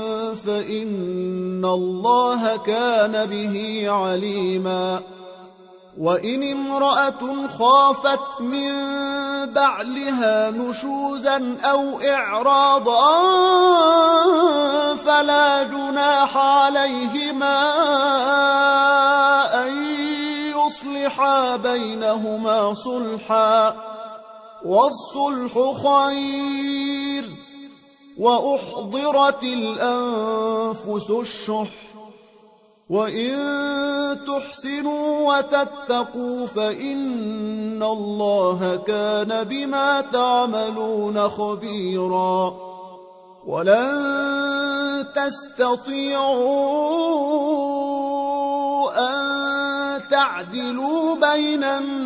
فإن الله كان به عليما وإن امرأة خافت من بعلها نشوزا أو إعراضا فلا جناح عليهما أن يصلحا بينهما صلحا والصلح خير وأحضرت الأنفس الشح وإن تحسنوا وتتقوا فإن الله كان بما تعملون خبيرا ولن تستطيعوا أن تعدلوا بين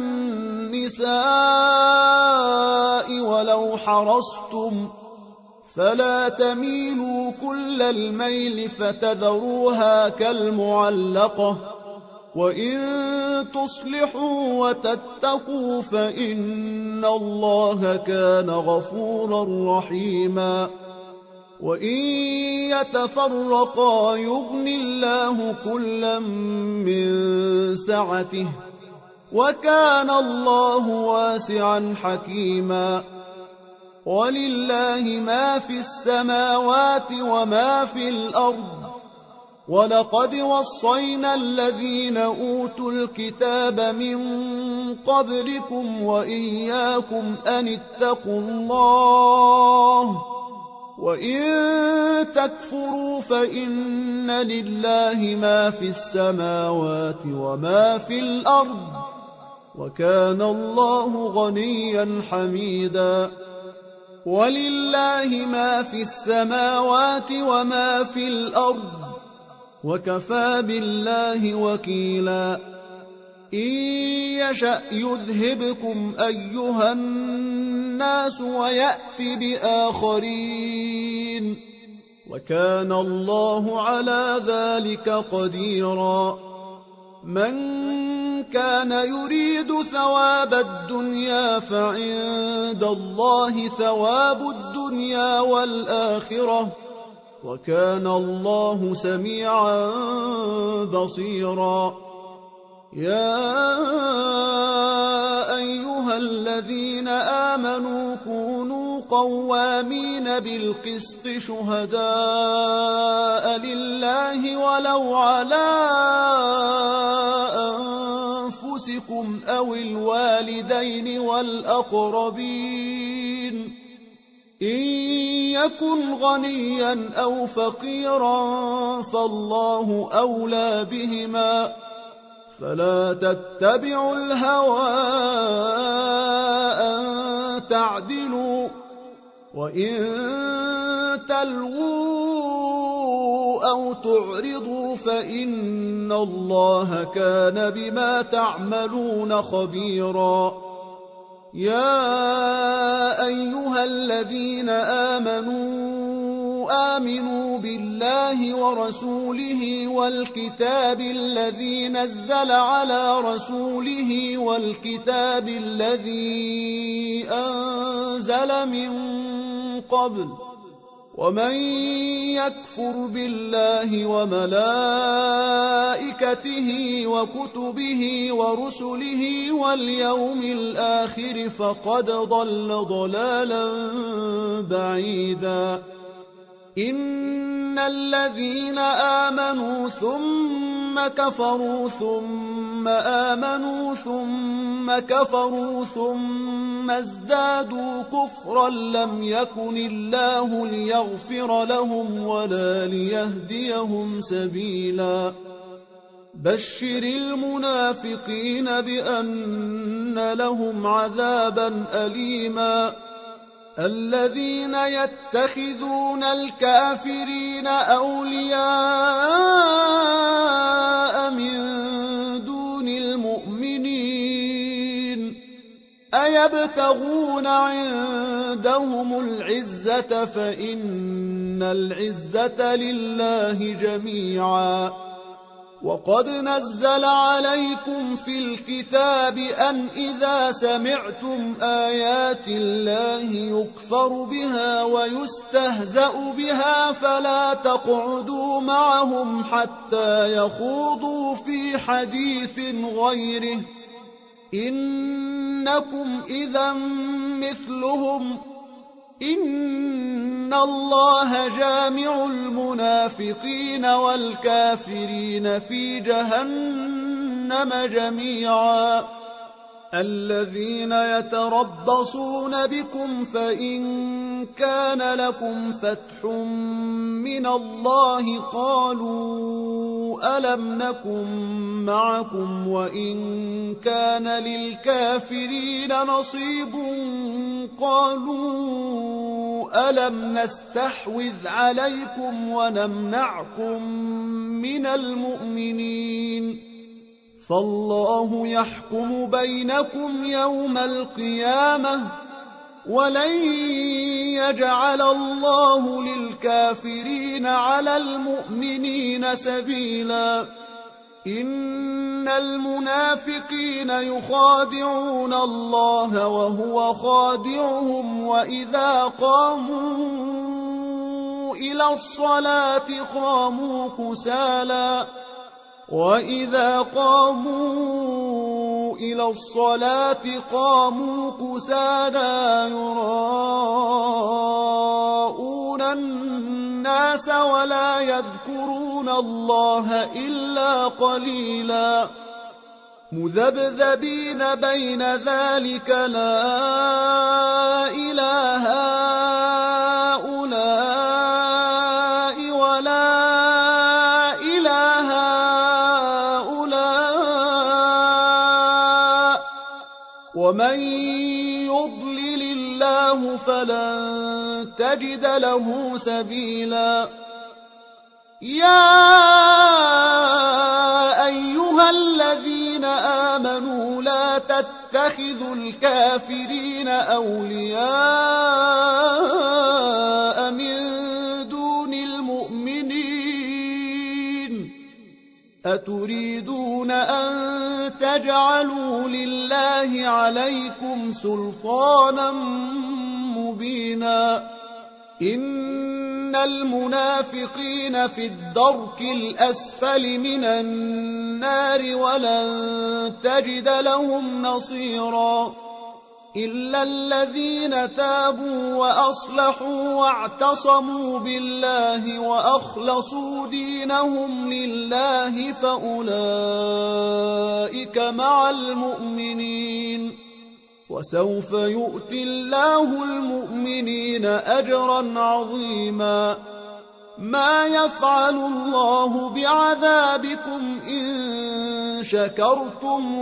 النساء ولو حرصتم فلا تميلوا كل الميل فتذروها كالمعلقة وإن تصلحوا وتتقوا فإن الله كان غفورا رحيما وإن يتفرقا يغن الله كلا من سعته وكان الله واسعا حكيما ولله ما في السماوات وما في الأرض ولقد وصينا الذين أوتوا الكتاب من قبلكم وإياكم أن اتقوا الله وإن تكفروا فإن لله ما في السماوات وما في الأرض وكان الله غنيا حميدا ولله ما في السماوات وما في الأرض وكفى بالله وكيلا إن يشأ يذهبكم أيها الناس ويأت بآخرين وكان الله على ذلك قديرا من كان يريد ثواب الدنيا فعند الله ثواب الدنيا والآخرة وكان الله سميعا بصيرا يا أيها الذين آمنوا كونوا قوامين بالقسط شهداء لله ولو على أنفسكم أو الوالدين والأقربين إن يكن غنيا أو فقيرا فالله أولى بهما فلا تتبعوا الهوى أن تعدلوا وإن تلووا أو تعرضوا فإن الله كان بما تعملون خبيرا يا أيها الذين آمنوا آمنوا بالله ورسوله والكتاب الذي نزل على رسوله والكتاب الذي أنزل من قبل ومن يكفر بالله وملائكته وكتبه ورسله واليوم الآخر فقد ضل ضلالا بعيدا إن الذين آمنوا ثم كفروا ثم آمنوا ثم كفروا ثم ازدادوا كفرا لم يكن الله ليغفر لهم ولا ليهديهم سبيلا بشر المنافقين بأن لهم عذابا أليما الذين يتخذون الكافرين أولياء من دون المؤمنين أيبتغون عندهم العزة فإن العزة لله جميعا وقد نزل عليكم في الكتاب أن إذا سمعتم آيات الله يكفر بها ويستهزأ بها فلا تقعدوا معهم حتى يخوضوا في حديث غيره إنكم إذا مثلهم إن الله جامع المنافقين والكافرين في جهنم جميعا الذين يتربصون بكم فإن كان لكم فتح من الله قالوا ألم نكن معكم وإن كان للكافرين نصيب قالوا ألم نستحوذ عليكم ونمنعكم من المؤمنين فالله يحكم بينكم يوم القيامة ولن يجعل الله للكافرين على المؤمنين سبيلا إن المنافقين يخادعون الله وهو خادعهم وإذا قاموا إلى الصلاة قاموا كسالى وإذا قاموا إلى الصلاة قاموا كسالى يراءون الناس ولا يذكرون الله إلا قليلا مذبذبين بين ذلك لا إله هؤلاء ولا إله هؤلاء ومن يضلل الله فلن تجد له سبيلا يا أيها الذين آمنوا لا تتخذوا الكافرين أولياء من دون المؤمنين أتريدون أن تجعلوا لله عليكم سلطانا مبينا إن المنافقين في الدرك الأسفل من النار ولن تجد لهم نصيرا إلا الذين تابوا وأصلحوا واعتصموا بالله وأخلصوا دينهم لله فأولئك مع المؤمنين وسوف يؤتي الله المؤمنين أجرا عظيما ما يفعل الله بعذابكم إن شكرتم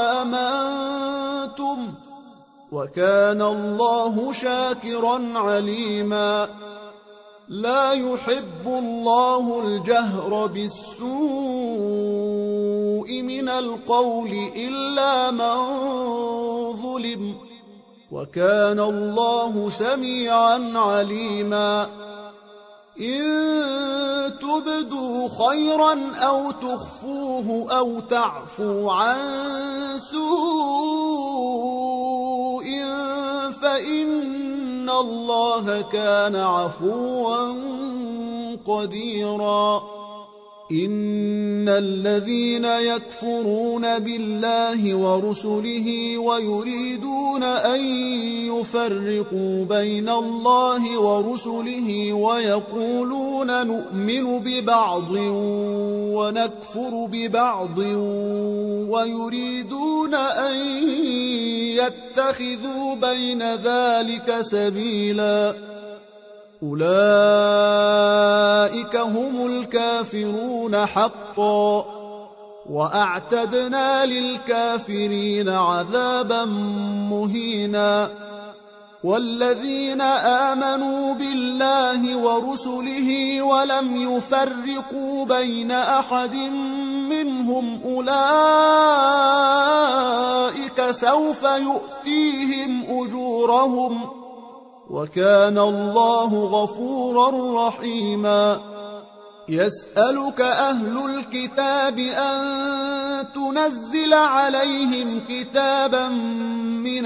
وآمنتم وكان الله شاكرا عليما لا يحب الله الجهر بالسوء من القول إلا من ظلم وكان الله سميعا عليما إن تبدوا خيرا أو تخفوه أو تعفوا عن سوء فإن الله كان عفوا قديرا إن الذين يكفرون بالله ورسله ويريدون أن يفرقوا بين الله ورسله ويقولون نؤمن ببعض ونكفر ببعض ويريدون أن يتخذوا بين ذلك سبيلا أولئك هم الكافرون حقا وأعتدنا للكافرين عذابا مهينا والذين آمنوا بالله ورسله ولم يفرقوا بين أحد منهم أولئك سوف يؤتيهم أجورهم وكان الله غفورا رحيما يسألك أهل الكتاب أن تنزل عليهم كتابا من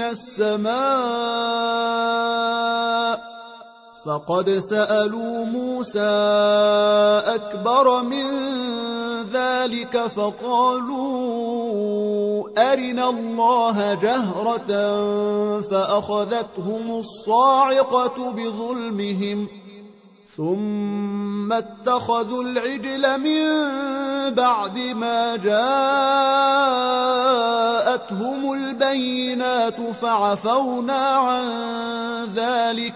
السماء فقد سألوا موسى أكبر من ذلك فقالوا أرنا الله جهرة فأخذتهم الصاعقة بظلمهم ثم اتخذوا العجل من بعد ما جاءتهم البينات فعفونا عن ذلك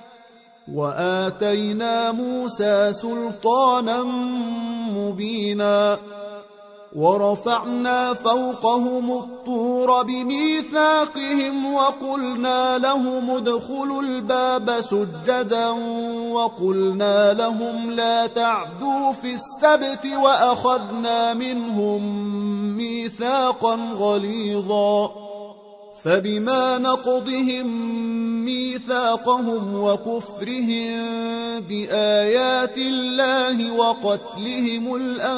وآتينا موسى سلطانا مبينا ورفعنا فوقهم الطور بميثاقهم وقلنا لهم ادخلوا الباب سجدا وقلنا لهم لا تعدوا في السبت وأخذنا منهم ميثاقا غليظا فبما نقضهم ميثاقهم وكفرهم بآيات الله وقتلهم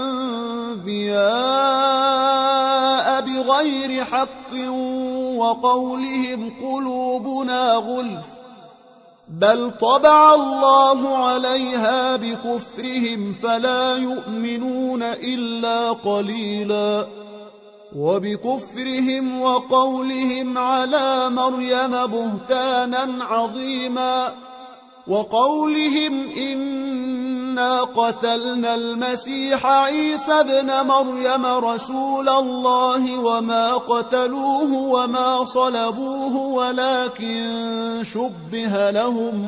الأنبياء بغير حق وقولهم قلوبنا غلف بل طبع الله عليها بكفرهم فلا يؤمنون إلا قليلا وبكفرهم وقولهم على مريم بهتانا عظيما وقولهم إنا قتلنا المسيح عيسى ابن مريم رسول الله وما قتلوه وما صلبوه ولكن شبه لهم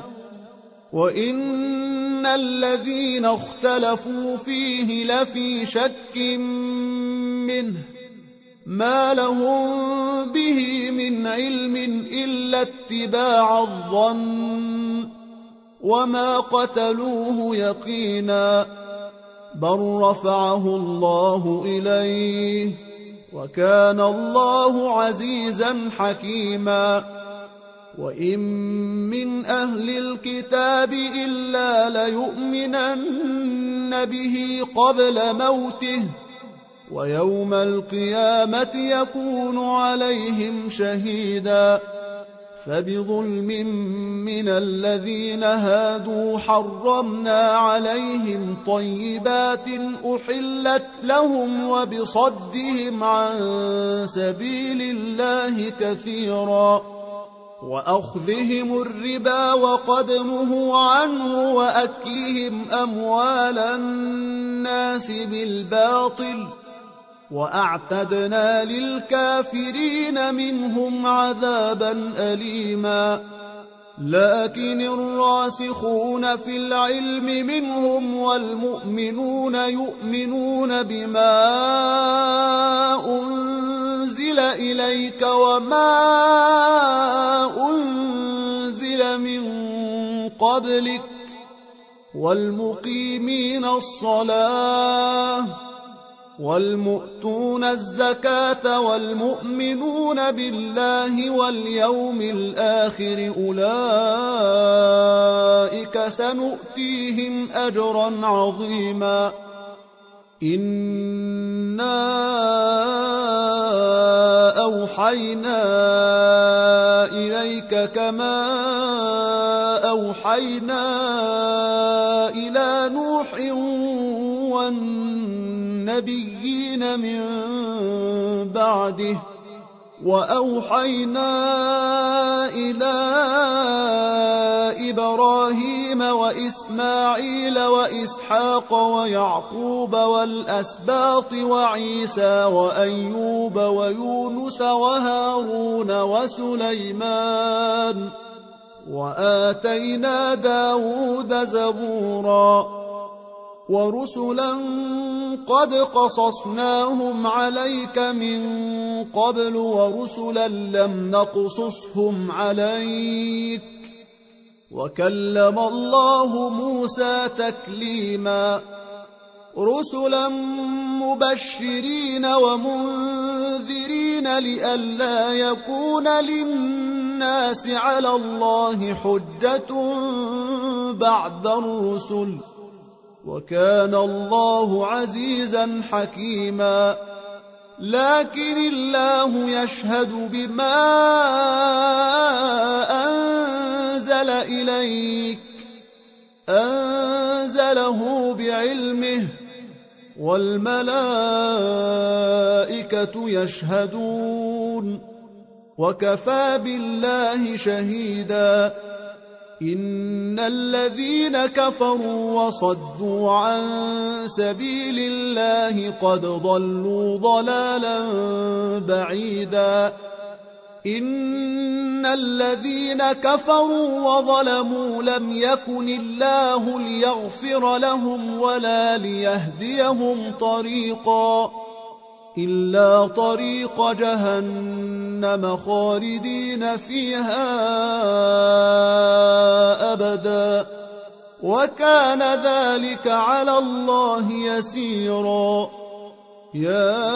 وإن الذين اختلفوا فيه لفي شك منه ما لهم به من علم إلا اتباع الظن وما قتلوه يقينا بل رفعه الله إليه وكان الله عزيزا حكيما وإن من أهل الكتاب إلا ليؤمنن به قبل موته ويوم القيامة يكون عليهم شهيدا فبظلم من الذين هادوا حرمنا عليهم طيبات أحلت لهم وبصدهم عن سبيل الله كثيرا وأخذهم الربا وقد نهوا عنه وأكلهم أموال الناس بالباطل وأعتدنا للكافرين منهم عذابا أليما لكن الراسخون في العلم منهم والمؤمنون يؤمنون بما أنزل إليك وما أنزل من قبلك والمقيمين الصلاة والمؤتون الزكاة والمؤمنون بالله واليوم الآخر أولئك سنؤتيهم أجرا عظيما إنا أوحينا إليك كما أوحينا إلى نوح والنبيين من بعده وأوحينا إلى إبراهيم وإسماعيل وإسحاق ويعقوب والأسباط وعيسى وأيوب ويونس وهارون وسليمان وآتينا داود زبورا ورسلا قد قصصناهم عليك من قبل ورسلا لم نقصصهم عليك وكلم الله موسى تكليما رسلا مبشرين ومنذرين لئلا يكون للناس على الله حجة بعد الرسل وكان الله عزيزا حكيما لكن الله يشهد بما أنزل إليك أنزله بعلمه والملائكة يشهدون وكفى بالله شهيدا إن الذين كفروا وصدوا عن سبيل الله قد ضلوا ضلالا بعيدا إن الذين كفروا وظلموا لم يكن الله ليغفر لهم ولا ليهديهم طريقا إلا طريق جهنم خالدين فيها أبدا وكان ذلك على الله يسيرا يا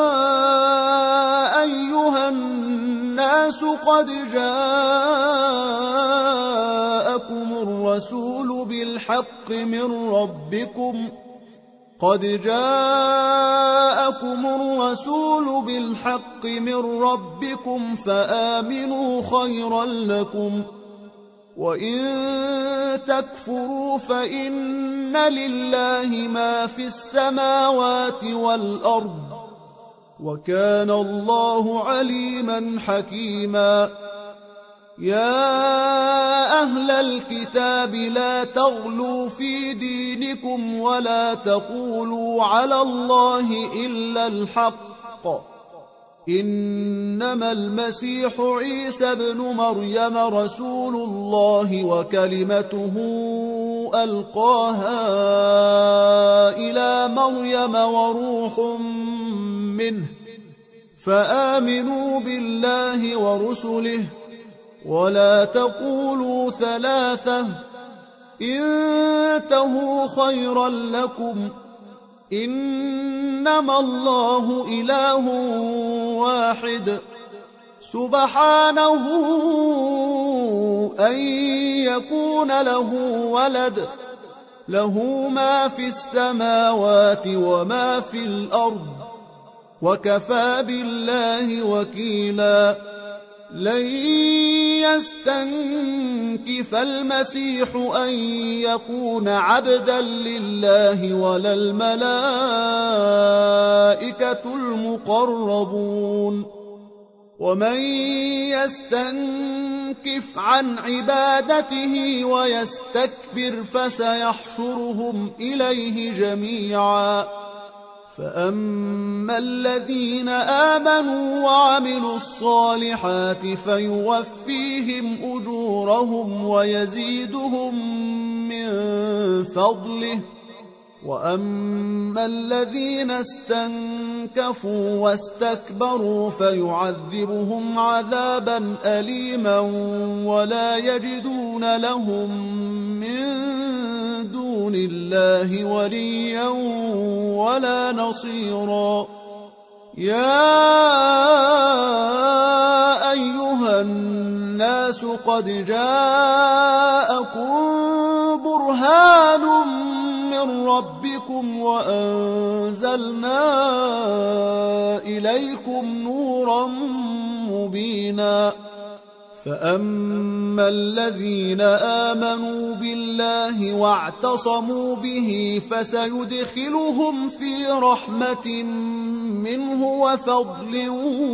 أيها الناس قد جاءكم الرسول بالحق من ربكم قد جاءكم الرسول بالحق من ربكم فآمنوا خيرا لكم وإن تكفروا فإن لله ما في السماوات والأرض وكان الله عليما حكيما يا أهل الكتاب لا تغلوا في دينكم ولا تقولوا على الله إلا الحق إنما المسيح عيسى ابن مريم رسول الله وكلمته ألقاها إلى مريم وروح منه فآمنوا بالله ورسله ولا تقولوا ثلاثة انتهوا خيرا لكم إنما الله إله واحد سبحانه أن يكون له ولد له ما في السماوات وما في الأرض وكفى بالله وكيلا لن يستنكف المسيح أن يكون عبدا لله ولا الملائكة المقربون ومن يستنكف عن عبادته ويستكبر فسيحشرهم إليه جميعا فأما الذين آمنوا وعملوا الصالحات فيوفيهم أجورهم ويزيدهم من فضله وأما الذين استنكفوا واستكبروا فيعذبهم عذابا أليما ولا يجدون لهم من دون الله وليا ولا نصيرا يا أيها الناس قد جاءكم برهان من ربكم وأنزلنا إليكم نورا مبينا فأما الذين آمنوا بالله واعتصموا به فسيدخلهم في رحمة منه وفضل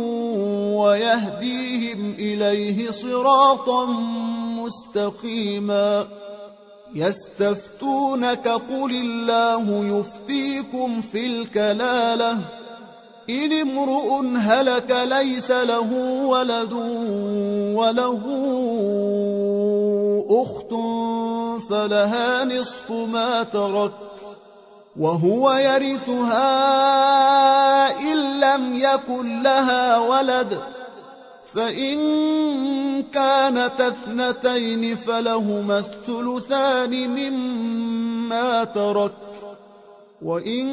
ويهديهم إليه صراطا مستقيما يستفتونك قل الله يفتيكم في الكلالة إن امرؤ هلك ليس له ولد وله أخت فلها نصف ما ترك وهو يرثها إن لم يكن لها ولد، فإن كانت اثنتين فلهما الثلثان مما ترك، وإن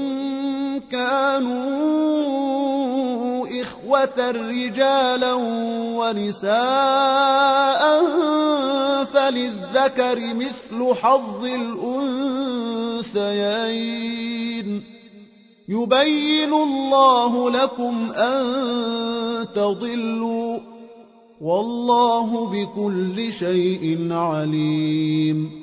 كانوا إخوة رجالا ونساء فللذكر مثل حظ الأنثيين. يبين الله لكم أن تضلوا، والله بكل شيء عليم.